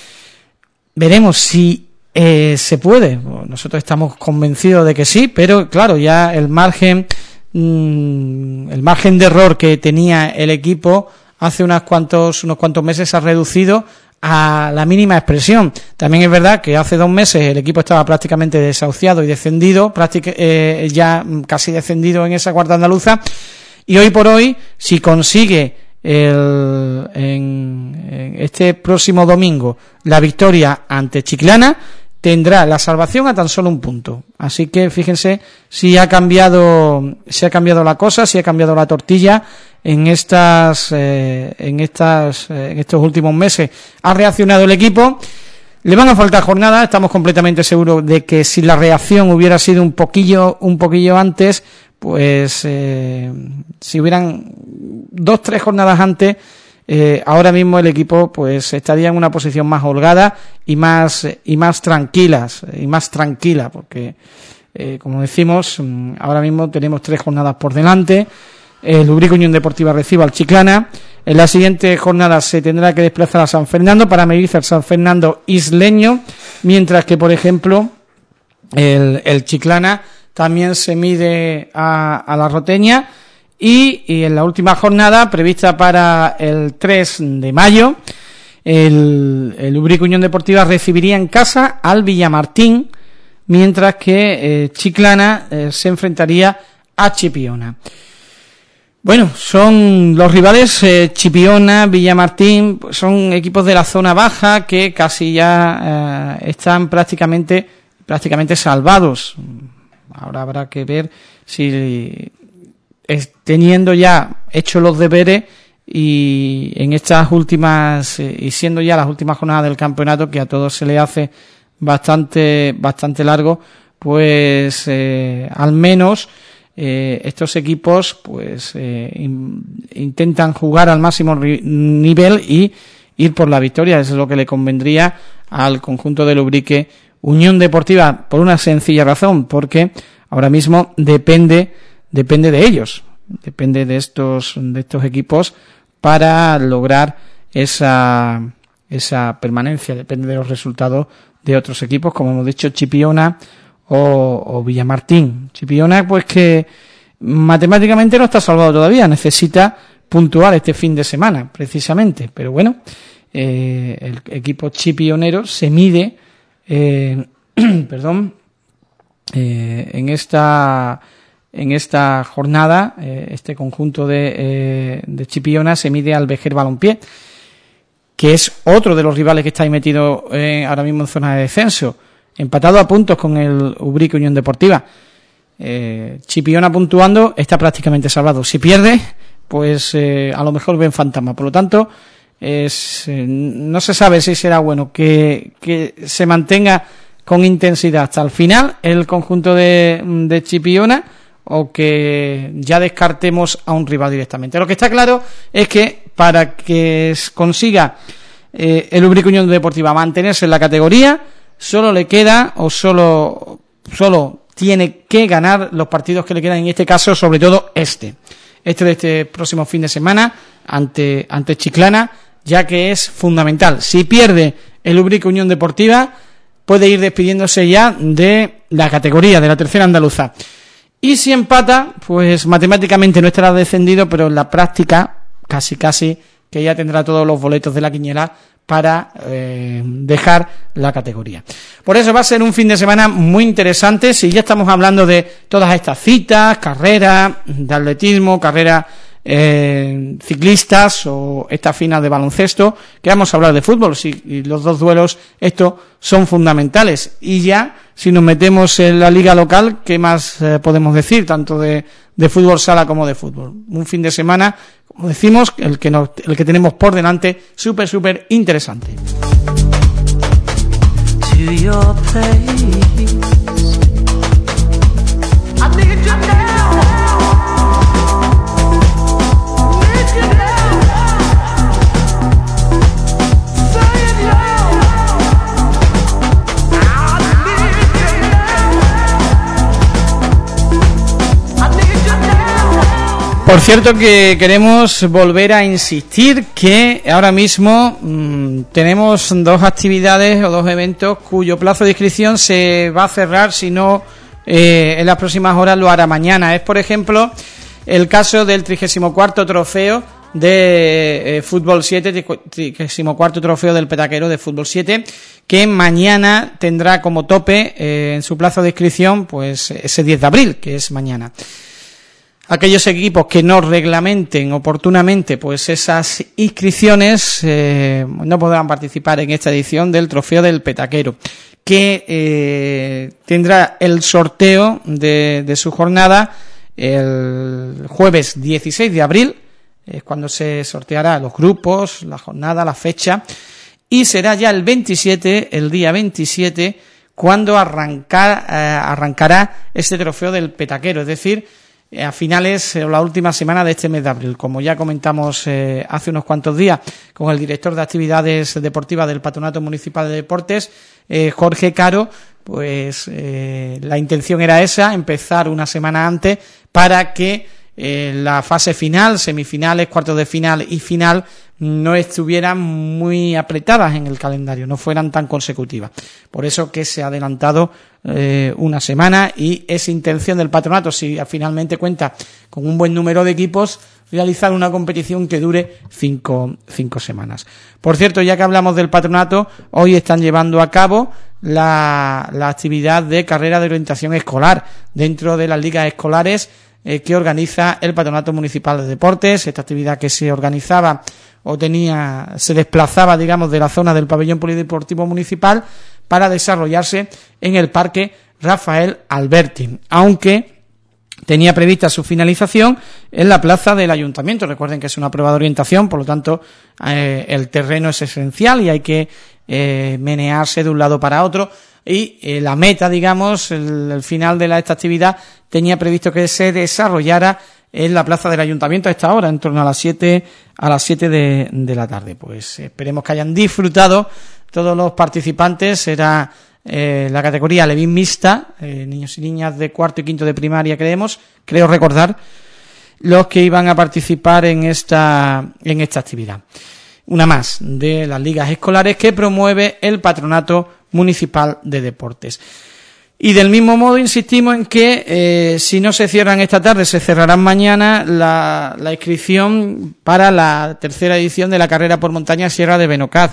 Veremos si eh, se puede. Nosotros estamos convencidos de que sí, pero claro, ya el margen el margen de error que tenía el equipo hace unos cuantos unos cuantos meses ha reducido a la mínima expresión. También es verdad que hace dos meses el equipo estaba prácticamente desahuciado y descendido, práctica, eh, ya casi descendido en esa cuarta andaluza, y hoy por hoy, si consigue el, en, en este próximo domingo la victoria ante Chiclana, tendrá la salvación a tan solo un punto. Así que fíjense si ha cambiado, si ha cambiado la cosa, si ha cambiado la tortilla en estas, eh, en estas, eh, en estos últimos meses. Ha reaccionado el equipo. Le van a faltar jornadas. Estamos completamente seguros de que si la reacción hubiera sido un poquillo, un poquillo antes, pues eh, si hubieran dos, tres jornadas antes, Eh, ahora mismo el equipo pues estaría en una posición más holgada y más y más tranquilas y más tranquila, porque eh, como decimos, ahora mismo tenemos tres jornadas por delante. El Ubrique Unión Deportiva recibe al Chiclana. En la siguiente jornada se tendrá que desplazar a San Fernando para medirse al San Fernando isleño, mientras que, por ejemplo, el, el Chiclana también se mide a, a la Roteña. Y, y en la última jornada, prevista para el tres de mayo, el, el Ubrique Unión Deportiva recibiría en casa al Villamartín, mientras que eh, Chiclana eh, se enfrentaría a Chipiona. Bueno, son los rivales eh, Chipiona, Villamartín, pues son equipos de la zona baja que casi ya eh, están prácticamente prácticamente salvados. Ahora habrá que ver si es, teniendo ya hecho los deberes y en estas últimas eh, y siendo ya las últimas jornadas del campeonato, que a todos se le hace bastante bastante largo, pues eh, al menos eh, estos equipos pues eh, in, intentan jugar al máximo ri- nivel y ir por la victoria. Eso es lo que le convendría al conjunto del Ubrique Unión Deportiva, por una sencilla razón, porque ahora mismo depende depende de ellos, depende de estos de estos equipos para lograr esa esa permanencia, depende de los resultados de otros equipos, como hemos dicho, Chipiona o, o Villamartín. Chipiona, pues que matemáticamente no está salvado todavía, necesita puntuar este fin de semana, precisamente, pero bueno, eh, el equipo chipionero se mide eh, perdón eh, en esta en esta jornada, eh, este conjunto de, eh, de Chipiona se mide al Vejer Balompié, que es otro de los rivales que está ahí metido eh, ahora mismo en zona de descenso, empatado a puntos con el Ubrique Unión Deportiva. Eh, Chipiona puntuando está prácticamente salvado. Si pierde, pues eh, a lo mejor ven fantasma. Por lo tanto, es, eh, no se sabe si será bueno que, que se mantenga con intensidad hasta el final el conjunto de, de Chipiona, o que ya descartemos a un rival directamente. Lo que está claro es que para que consiga eh, el Ubrique Unión Deportiva mantenerse en la categoría, solo le queda o solo solo tiene que ganar los partidos que le quedan, en este caso sobre todo este este de este próximo fin de semana ante ante Chiclana, ya que es fundamental. Si pierde el Ubrique Unión Deportiva, puede ir despidiéndose ya de la categoría, de la tercera andaluza. Y si empata, pues matemáticamente no estará descendido, pero en la práctica casi casi que ya tendrá todos los boletos de la quiniela para eh, dejar la categoría. Por eso va a ser un fin de semana muy interesante. Si ya estamos hablando de todas estas citas, carreras de atletismo, carreras eh, ciclistas o esta final de baloncesto, que vamos a hablar de fútbol, si y los dos duelos estos son fundamentales. Y ya si nos metemos en la liga local, ¿qué más eh, podemos decir? Tanto de, de fútbol sala como de fútbol. Un fin de semana, como decimos, el que nos, el que tenemos por delante, súper, súper interesante. To your place. I need you now. Need you now. Say it now. I need you now. I need you now. Por cierto, que queremos volver a insistir que ahora mismo mmm, tenemos dos actividades o dos eventos cuyo plazo de inscripción se va a cerrar, si no eh, en las próximas horas lo hará mañana. Es, por ejemplo, el caso del trigésimo cuarto trofeo de eh, Fútbol siete, trigésimo cuarto trofeo del Petaquero de Fútbol siete, que mañana tendrá como tope eh, en su plazo de inscripción pues ese diez de abril, que es mañana. Aquellos equipos que no reglamenten oportunamente pues esas inscripciones eh, no podrán participar en esta edición del Trofeo del Petaquero, que eh, tendrá el sorteo de, de su jornada el jueves dieciséis de abril, es cuando se sorteará los grupos, la jornada, la fecha, y será ya el veintisiete, el día veintisiete, cuando arrancar, eh, arrancará este Trofeo del Petaquero, es decir, a finales o la última semana de este mes de abril. Como ya comentamos eh, hace unos cuantos días con el director de actividades deportivas del Patronato Municipal de Deportes, eh, Jorge Caro, pues eh, la intención era esa, empezar una semana antes para que eh, la fase final, semifinales, cuartos de final y final no estuvieran muy apretadas en el calendario, no fueran tan consecutivas. Por eso que se ha adelantado eh, una semana, y es intención del patronato, si finalmente cuenta con un buen número de equipos, realizar una competición que dure cinco, cinco semanas. Por cierto, ya que hablamos del patronato, hoy están llevando a cabo la, la actividad de carrera de orientación escolar dentro de las ligas escolares eh, que organiza el Patronato Municipal de Deportes. Esta actividad que se organizaba o tenía, se desplazaba, digamos, de la zona del pabellón polideportivo municipal para desarrollarse en el Parque Rafael Alberti, aunque tenía prevista su finalización en la plaza del Ayuntamiento. Recuerden que es una prueba de orientación, por lo tanto eh, el terreno es esencial y hay que eh, menearse de un lado para otro, y eh, la meta, digamos, el, el final de la, esta actividad tenía previsto que se desarrollara en la plaza del Ayuntamiento a esta hora, en torno a las siete a las siete de, de la tarde. Pues esperemos que hayan disfrutado todos los participantes. Será eh, la categoría Levín mixta, eh, niños y niñas de cuarto y quinto de primaria, creemos, creo recordar, los que iban a participar en esta en esta actividad. Una más de las ligas escolares que promueve el Patronato Municipal de Deportes. Y del mismo modo insistimos en que eh, si no se cierran esta tarde, se cerrarán mañana la, la inscripción para la tercera edición de la carrera por montaña Sierra de Benocaz.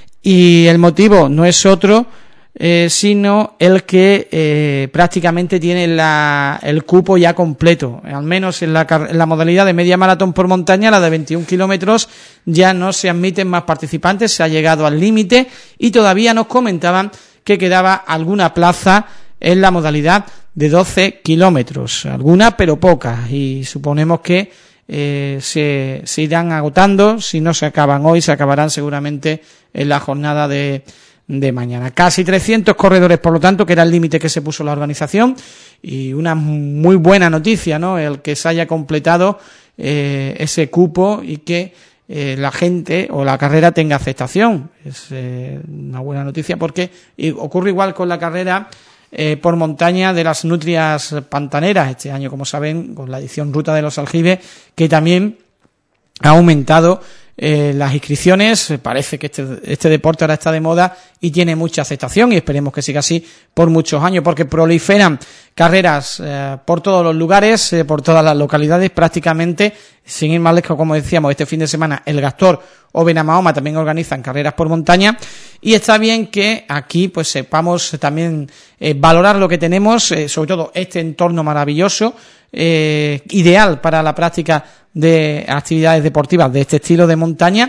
Y el motivo no es otro, eh, sino el que eh, prácticamente tiene la, el cupo ya completo. Al menos en la, en la modalidad de media maratón por montaña, la de veintiún kilómetros, ya no se admiten más participantes, se ha llegado al límite, y todavía nos comentaban que quedaba alguna plaza en la modalidad de doce kilómetros, algunas pero pocas, y suponemos que eh, se, se irán agotando. Si no se acaban hoy, se acabarán seguramente en la jornada de, de mañana. Casi trescientos corredores, por lo tanto, que era el límite que se puso la organización, y una muy buena noticia, ¿no?, el que se haya completado eh, ese cupo y que eh, la gente o la carrera tenga aceptación. Es eh, una buena noticia, porque y ocurre igual con la carrera Eh, por montaña de las nutrias pantaneras, este año, como saben, con la edición Ruta de los Aljibes, que también ha aumentado eh, las inscripciones. Parece que este, este deporte ahora está de moda y tiene mucha aceptación, y esperemos que siga así por muchos años, porque proliferan carreras eh, por todos los lugares, eh, por todas las localidades prácticamente. Sin ir más lejos, como decíamos, este fin de semana el Gastor o Benamahoma también organizan carreras por montaña, y está bien que aquí pues sepamos también eh, valorar lo que tenemos, eh, sobre todo este entorno maravilloso, eh, ideal para la práctica de actividades deportivas de este estilo de montaña.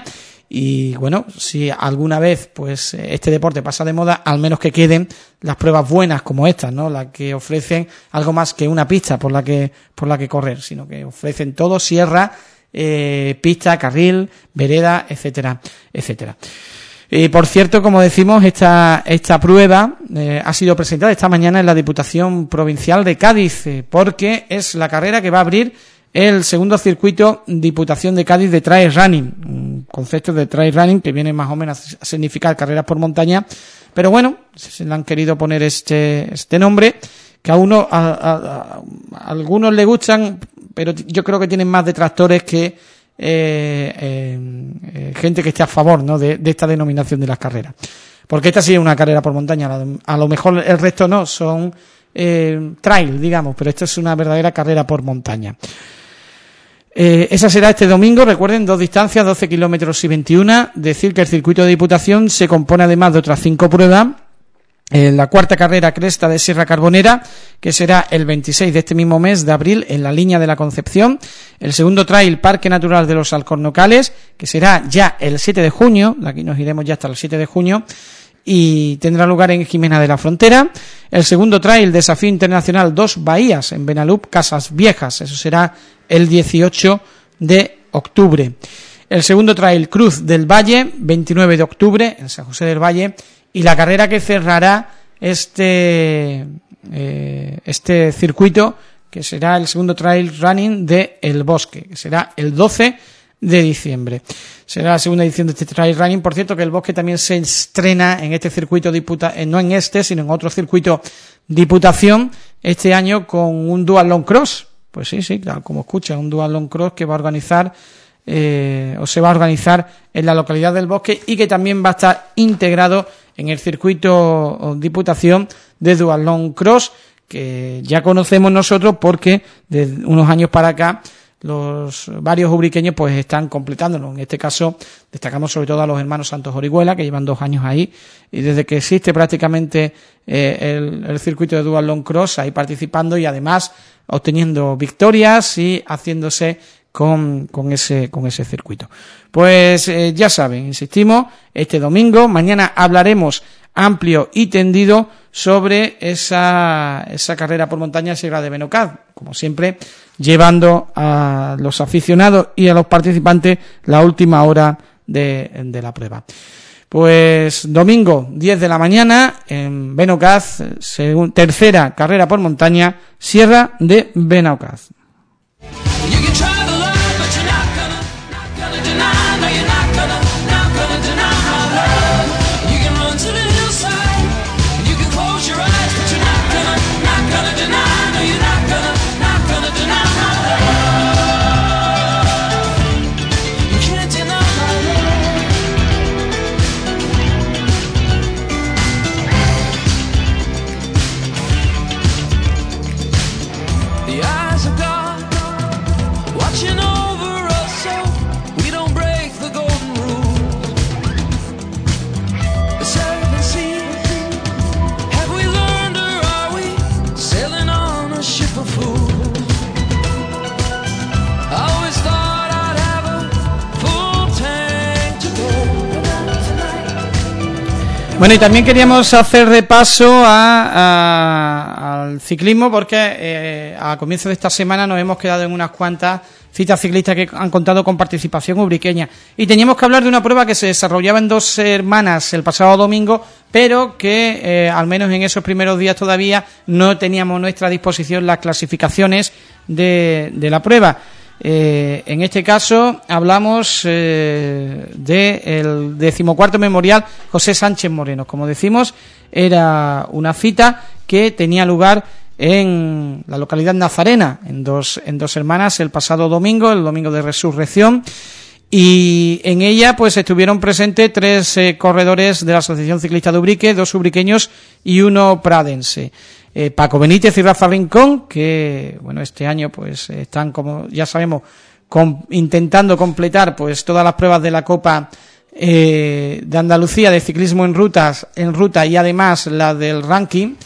Y bueno, si alguna vez pues este deporte pasa de moda, al menos que queden las pruebas buenas como estas, ¿no?, las que ofrecen algo más que una pista por la que por la que correr, sino que ofrecen todo: sierra, eh, pista, carril, vereda, etcétera, etcétera. Y por cierto, como decimos, esta esta prueba eh, ha sido presentada esta mañana en la Diputación Provincial de Cádiz, eh, porque es la carrera que va a abrir el segundo circuito Diputación de Cádiz de Trail Running, un concepto de Trail Running que viene más o menos a significar carreras por montaña, pero bueno, se le han querido poner este este nombre, que a uno a, a, a, a algunos le gustan, pero yo creo que tienen más detractores que eh, eh, eh, gente que esté a favor, ¿no?, de, de esta denominación de las carreras, porque esta sí es una carrera por montaña. A lo mejor el resto no, son eh, trail, digamos, pero esta es una verdadera carrera por montaña. Eh, esa será este domingo, recuerden, dos distancias, doce kilómetros y veintiuno. Decir que el circuito de Diputación se compone además de otras cinco pruebas. Eh, la cuarta carrera Cresta de Sierra Carbonera, que será el veintiséis de este mismo mes de abril en la Línea de la Concepción. El segundo trail Parque Natural de los Alcornocales, que será ya el siete de junio, de aquí nos iremos ya hasta el siete de junio, y tendrá lugar en Jimena de la Frontera. El segundo trail Desafío Internacional Dos Bahías en Benalup, Casas Viejas, eso será el dieciocho de octubre. El segundo trail Cruz del Valle, veintinueve de octubre en San José del Valle, y la carrera que cerrará este eh, este circuito, que será el segundo trail running de El Bosque, que será el doce de diciembre. Será la segunda edición de este trail running. Por cierto, que El Bosque también se estrena en este circuito diputa, eh, no en este, sino en otro circuito Diputación este año, con un dual long cross. Pues sí, sí, claro, como escucha, un dual long cross que va a organizar eh, o se va a organizar en la localidad del Bosque, y que también va a estar integrado en el circuito Diputación de dual long cross, que ya conocemos nosotros porque de unos años para acá los varios ubriqueños pues están completándolo. En este caso destacamos sobre todo a los hermanos Santos Orihuela, que llevan dos años ahí, y desde que existe prácticamente eh, el, el circuito de dual long cross ahí participando, y además obteniendo victorias y haciéndose con, con ese con ese circuito. Pues eh, ya saben, insistimos, este domingo, mañana hablaremos amplio y tendido sobre esa esa carrera por montaña Sierra de Benocaz, como siempre, llevando a los aficionados y a los participantes la última hora de, de la prueba. Pues domingo, diez de la mañana, en Benocaz, según, tercera carrera por montaña, Sierra de Benocaz. Bueno, y también queríamos hacer repaso a, a, al ciclismo porque eh, a comienzo de esta semana nos hemos quedado en unas cuantas citas ciclistas que han contado con participación ubriqueña. Y teníamos que hablar de una prueba que se desarrollaba en Dos Hermanas el pasado domingo, pero que eh, al menos en esos primeros días todavía no teníamos a nuestra disposición las clasificaciones de, de la prueba. Eh, en este caso hablamos eh, del decimocuarto memorial José Sánchez Moreno. Como decimos, era una cita que tenía lugar en la localidad nazarena, en Dos, en Dos Hermanas, el pasado domingo, el domingo de Resurrección, y en ella pues estuvieron presentes tres eh, corredores de la Asociación Ciclista de Ubrique, dos ubriqueños y uno pradense. Eh, Paco Benítez y Rafa Rincón, que bueno, este año pues están, como ya sabemos, con, intentando completar pues todas las pruebas de la Copa eh, de Andalucía de ciclismo en rutas, en ruta y además la del ranking,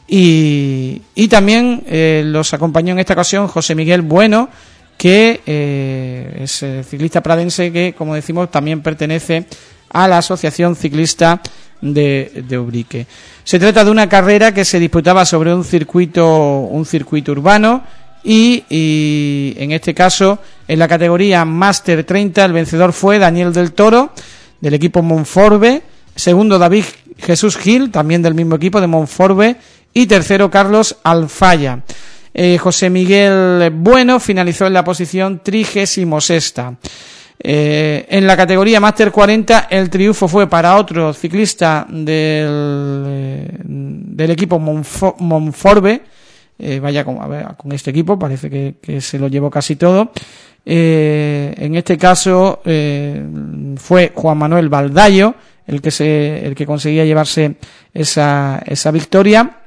y, y también eh, los acompañó en esta ocasión José Miguel Bueno, que eh, es eh, ciclista pradense que, como decimos, también pertenece a la Asociación Ciclista de, de Ubrique. Se trata de una carrera que se disputaba sobre un circuito un circuito urbano y, y en este caso en la categoría Máster treinta el vencedor fue Daniel del Toro del equipo Monforbe, segundo David Jesús Gil también del mismo equipo de Monforbe y tercero Carlos Alfaya. Eh, José Miguel Bueno finalizó en la posición trigésimo sexta. Eh, en la categoría Máster cuarenta el triunfo fue para otro ciclista del, eh, del equipo Monfo, Monforbe, eh, vaya con, a ver, con este equipo parece que, que se lo llevó casi todo. Eh, en este caso eh, fue Juan Manuel Baldayo el que se el que conseguía llevarse esa esa victoria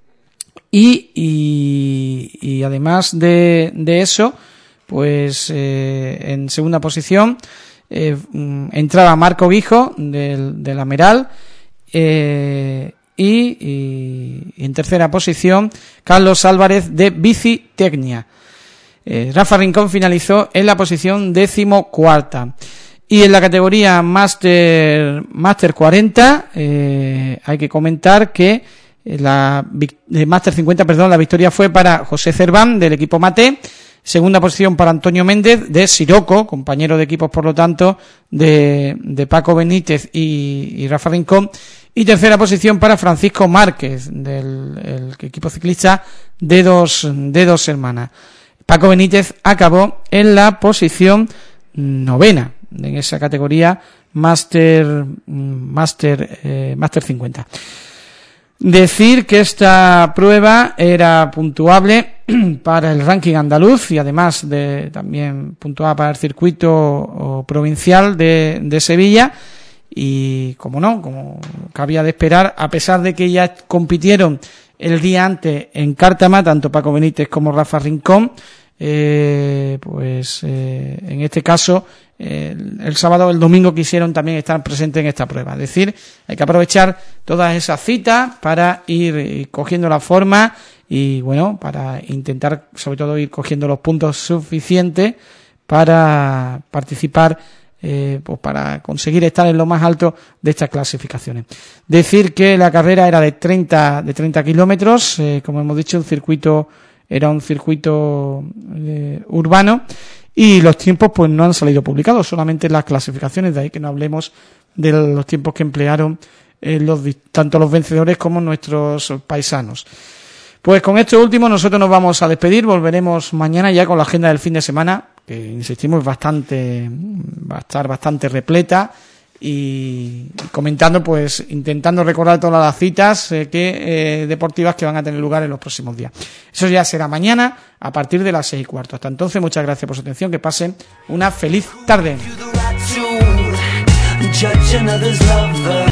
y y, y además de, de eso pues eh, en segunda posición eh, entraba Marco Guijo del, del Ameral eh, y, y en tercera posición Carlos Álvarez de Bici Tecnia. Eh, Rafa Rincón finalizó en la posición décimo cuarta. Y en la categoría Máster Máster cuarenta eh, hay que comentar que la eh, Máster cincuenta, perdón, la victoria fue para José Cerván del equipo Mate. Segunda posición para Antonio Méndez de Siroco, compañero de equipos por lo tanto de, de Paco Benítez y, y Rafa Rincón. Y tercera posición para Francisco Márquez del el equipo ciclista de dos, de dos hermanas. Paco Benítez acabó en la posición novena en esa categoría Máster Máster eh, Máster cincuenta. Decir que esta prueba era puntuable para el ranking andaluz y además de también puntuada para el circuito provincial de, de Sevilla y, como no, como cabía de esperar, a pesar de que ya compitieron el día antes en Cártama, tanto Paco Benítez como Rafa Rincón, eh, pues eh, en este caso eh, el sábado o el domingo quisieron también estar presentes en esta prueba. Es decir, hay que aprovechar todas esas citas para ir cogiendo la forma y bueno, para intentar sobre todo ir cogiendo los puntos suficientes para participar, eh, pues para conseguir estar en lo más alto de estas clasificaciones. Decir que la carrera era de treinta de treinta kilómetros, eh, como hemos dicho, un circuito era un circuito eh, urbano, y los tiempos pues no han salido publicados, solamente las clasificaciones, de ahí que no hablemos de los tiempos que emplearon eh, los tanto los vencedores como nuestros paisanos. Pues con esto último nosotros nos vamos a despedir, volveremos mañana ya con la agenda del fin de semana, que insistimos es bastante, va a estar bastante repleta, y comentando, pues intentando recordar todas las citas eh, que eh, deportivas que van a tener lugar en los próximos días. Eso ya será mañana a partir de las seis y cuarto. Hasta entonces, muchas gracias por su atención, que pasen una feliz tarde.